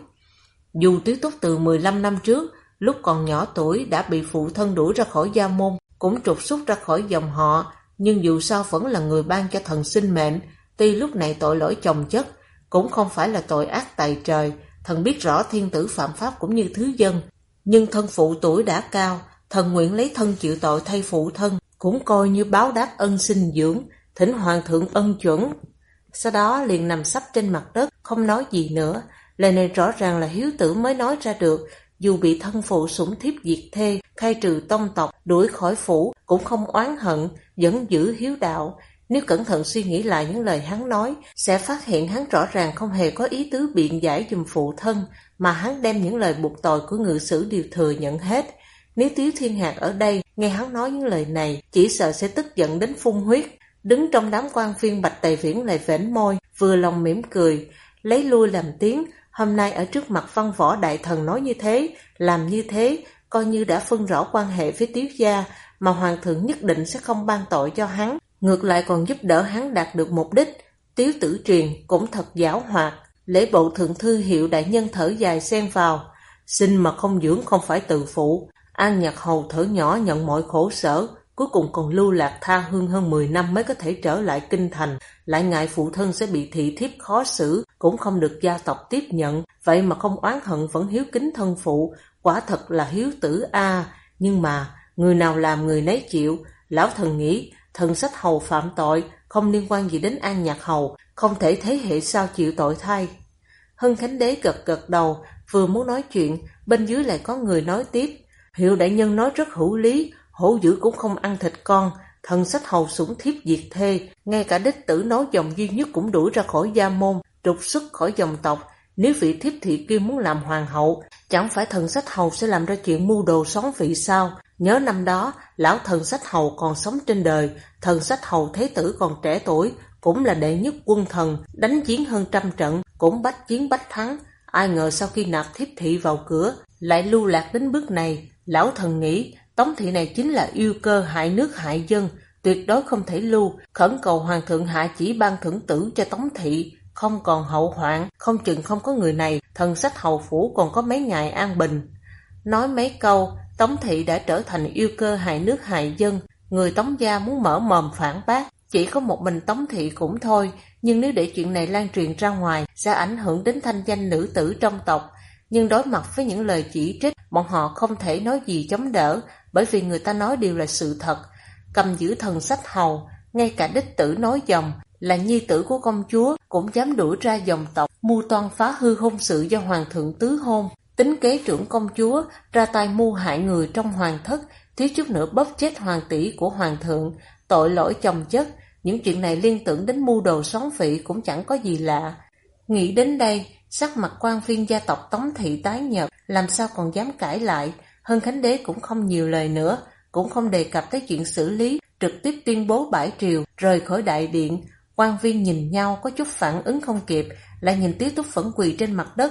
dù Tiếu Túc từ 15 năm trước, lúc còn nhỏ tuổi đã bị phụ thân đuổi ra khỏi gia môn, cũng trục xuất ra khỏi dòng họ, nhưng dù sao vẫn là người ban cho thần sinh mệnh, tuy lúc này tội lỗi chồng chất, cũng không phải là tội ác tày trời, thần biết rõ thiên tử phạm pháp cũng như thứ dân, nhưng thân phụ tuổi đã cao, thần nguyện lấy thân chịu tội thay phụ thân, cũng coi như báo đáp ân sinh dưỡng, thỉnh hoàng thượng ân chuẩn. Sau đó liền nằm sấp trên mặt đất, không nói gì nữa. Lời này rõ ràng là hiếu tử mới nói ra được, dù bị thân phụ sủng thiếp diệt thê, khai trừ tông tộc, đuổi khỏi phủ, cũng không oán hận, vẫn giữ hiếu đạo. Nếu cẩn thận suy nghĩ lại những lời hắn nói, sẽ phát hiện hắn rõ ràng không hề có ý tứ biện giải giùm phụ thân, mà hắn đem những lời buộc tội của ngự sử đều thừa nhận hết. Nếu Tiếu Thiên Hạc ở đây, nghe hắn nói những lời này, chỉ sợ sẽ tức giận đến phun huyết. Đứng trong đám quan viên Bạch Tề Viễn lại vểnh môi, vừa lòng mỉm cười, lấy lui làm tiếng. Hôm nay ở trước mặt văn võ đại thần nói như thế, làm như thế, coi như đã phân rõ quan hệ với Tiếu gia, mà hoàng thượng nhất định sẽ không ban tội cho hắn, ngược lại còn giúp đỡ hắn đạt được mục đích. Tiếu Tử Truyền cũng thật giảo hoạt. Lễ bộ thượng thư Hiệu đại nhân thở dài xen vào, sinh mà không dưỡng không phải tự phụ. An Nhạc hầu thở nhỏ nhận mọi khổ sở, cuối cùng còn lưu lạc tha hương hơn 10 năm mới có thể trở lại kinh thành, lại ngại phụ thân sẽ bị thị thiếp khó xử, cũng không được gia tộc tiếp nhận, vậy mà không oán hận vẫn hiếu kính thân phụ, quả thật là hiếu tử a. Nhưng mà, người nào làm người nấy chịu, lão thần nghĩ, thần sách hầu phạm tội, không liên quan gì đến An Nhạc hầu, không thể thế hệ sao chịu tội thay. Hân Khánh Đế gật gật đầu, vừa muốn nói chuyện, bên dưới lại có người nói tiếp, Hiệu đại nhân nói rất hữu lý, hổ dữ cũng không ăn thịt con, thần sách hầu sủng thiếp diệt thê, ngay cả đích tử nối dòng duy nhất cũng đuổi ra khỏi gia môn, trục xuất khỏi dòng tộc. Nếu vị thiếp thị kia muốn làm hoàng hậu, chẳng phải thần sách hầu sẽ làm ra chuyện mưu đồ xón vị sao? Nhớ năm đó, lão thần sách hầu còn sống trên đời, thần sách hầu thế tử còn trẻ tuổi, cũng là đệ nhất quân thần, đánh chiến hơn 100 trận, cũng bách chiến bách thắng. Ai ngờ sau khi nạp thiếp thị vào cửa, lại lưu lạc đến bước này. Lão thần nghĩ, Tống thị này chính là yêu cơ hại nước hại dân, tuyệt đối không thể lưu, khẩn cầu hoàng thượng hạ chỉ ban thưởng tử cho Tống thị, không còn hậu hoạn, không chừng không có người này, thần sách hầu phủ còn có mấy ngày an bình. Nói mấy câu, Tống thị đã trở thành yêu cơ hại nước hại dân, người Tống gia muốn mở mồm phản bác, chỉ có một mình Tống thị cũng thôi, nhưng nếu để chuyện này lan truyền ra ngoài, sẽ ảnh hưởng đến thanh danh nữ tử trong tộc. Nhưng đối mặt với những lời chỉ trích, bọn họ không thể nói gì chống đỡ, bởi vì người ta nói đều là sự thật. Cầm giữ thần sách hầu, ngay cả đích tử nói dòng, là nhi tử của công chúa, cũng dám đuổi ra dòng tộc, mưu toan phá hư hôn sự do hoàng thượng tứ hôn, tính kế trưởng công chúa, ra tay mưu hại người trong hoàng thất, thiếu chút nữa bóp chết hoàng tỷ của hoàng thượng, tội lỗi chồng chất. Những chuyện này liên tưởng đến mưu đồ xón vị cũng chẳng có gì lạ. Nghĩ đến đây, sắc mặt quan viên gia tộc Tống thị tái nhợt, làm sao còn dám cãi lại. Hân Khánh Đế cũng không nhiều lời nữa, cũng không đề cập tới chuyện xử lý, trực tiếp tuyên bố bãi triều, rời khỏi đại điện. Quan viên nhìn nhau có chút phản ứng không kịp, lại nhìn Tiếu Túc vẫn quỳ trên mặt đất.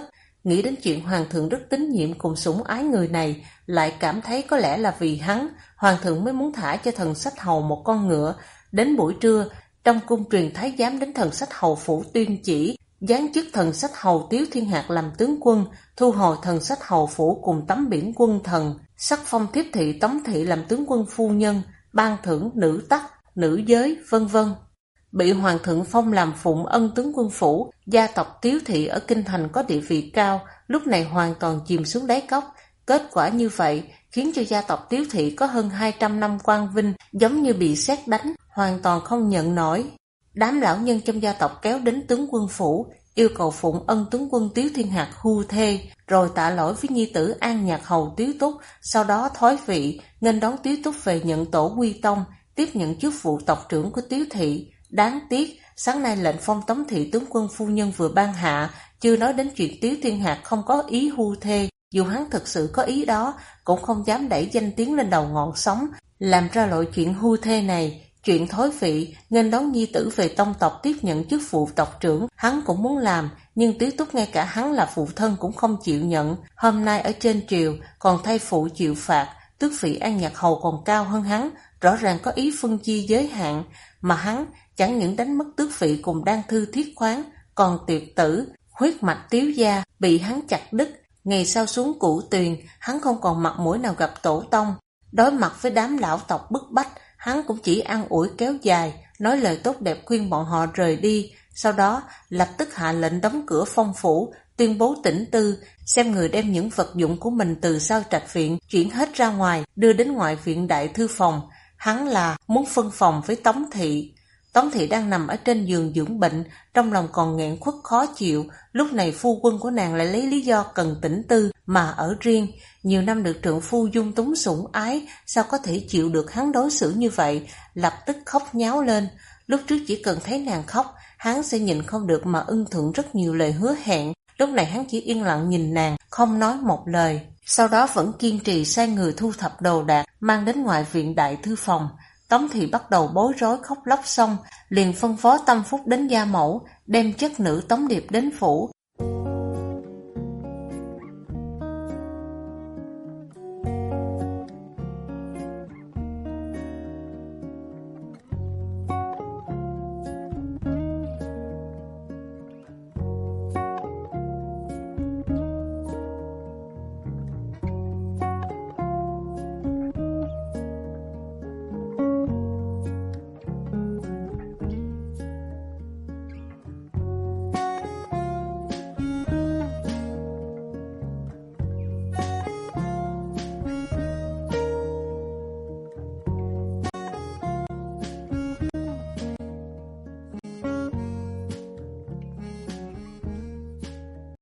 nghĩ đến chuyện hoàng thượng rất tín nhiệm cùng sủng ái người này, lại cảm thấy có lẽ là vì hắn, hoàng thượng mới muốn thả cho thần sách hầu một con ngựa. Đến buổi trưa, trong cung truyền thái giám đến thần sách hầu phủ tuyên chỉ, giáng chức thần sách hầu Tiếu Thiên Hạc làm tướng quân, thu hồi thần sách hầu phủ cùng tấm biển quân thần, sắc phong thiếp thị Tống thị làm tướng quân phu nhân, ban thưởng nữ tắc, nữ giới, vân vân. Bị hoàng thượng phong làm phụng ân tướng quân phủ, gia tộc Tiếu thị ở kinh thành có địa vị cao, lúc này hoàn toàn chìm xuống đáy cốc. Kết quả như vậy khiến cho gia tộc Tiếu thị có hơn 200 năm quang vinh giống như bị sét đánh, hoàn toàn không nhận nổi. Đám lão nhân trong gia tộc kéo đến tướng quân phủ, yêu cầu phụng ân tướng quân Tiếu Thiên Hạc hưu thê, rồi tạ lỗi với nhi tử An Nhạc hầu Tiếu Túc, sau đó thoái vị, nghênh đón Tiếu Túc về nhận tổ quy tông, tiếp nhận chức vụ tộc trưởng của Tiếu thị. Đáng tiếc, sáng nay lệnh phong Tống thị tướng quân phu nhân vừa ban hạ, chưa nói đến chuyện Tiếu Thiên Hạc không có ý hưu thê, dù hắn thực sự có ý đó, cũng không dám đẩy danh tiếng lên đầu ngọn sóng, làm ra loại chuyện hưu thê này. Chuyện thối vị, nghênh đón nhi tử về tông tộc tiếp nhận chức vụ tộc trưởng, hắn cũng muốn làm, nhưng Tiếu Túc ngay cả hắn là phụ thân cũng không chịu nhận. Hôm nay ở trên triều, còn thay phụ chịu phạt, tước vị An Nhạc hầu còn cao hơn hắn, rõ ràng có ý phân chia giới hạn, mà hắn chẳng những đánh mất tước vị cùng đan thư thiết khoán, còn tuyệt tử, huyết mạch Tiếu gia bị hắn chặt đứt. Ngày sau xuống Cửu Tuyền, hắn không còn mặt mũi nào gặp tổ tông. Đối mặt với đám lão tộc bức bách, hắn cũng chỉ an ủi kéo dài, nói lời tốt đẹp khuyên bọn họ rời đi, sau đó lập tức hạ lệnh đóng cửa phong phủ, tuyên bố tĩnh tư, xem người đem những vật dụng của mình từ sau trạch viện chuyển hết ra ngoài, đưa đến ngoại viện đại thư phòng. Hắn là muốn phân phòng với Tống thị. Tống thị đang nằm ở trên giường dưỡng bệnh, trong lòng còn nghẹn khuất khó chịu, lúc này phu quân của nàng lại lấy lý do cần tĩnh tư mà ở riêng. Nhiều năm được trượng phu dung túng sủng ái, sao có thể chịu được hắn đối xử như vậy, lập tức khóc nháo lên. Lúc trước chỉ cần thấy nàng khóc, hắn sẽ nhịn không được mà ưng thuận rất nhiều lời hứa hẹn. Lúc này hắn chỉ yên lặng nhìn nàng, không nói một lời. Sau đó vẫn kiên trì sai người thu thập đồ đạc, mang đến ngoại viện đại thư phòng. Tống thị bắt đầu bối rối khóc lóc xong, liền phân phó Tâm Phúc đến gia mẫu, đem chất nữ Tống Điệp đến phủ,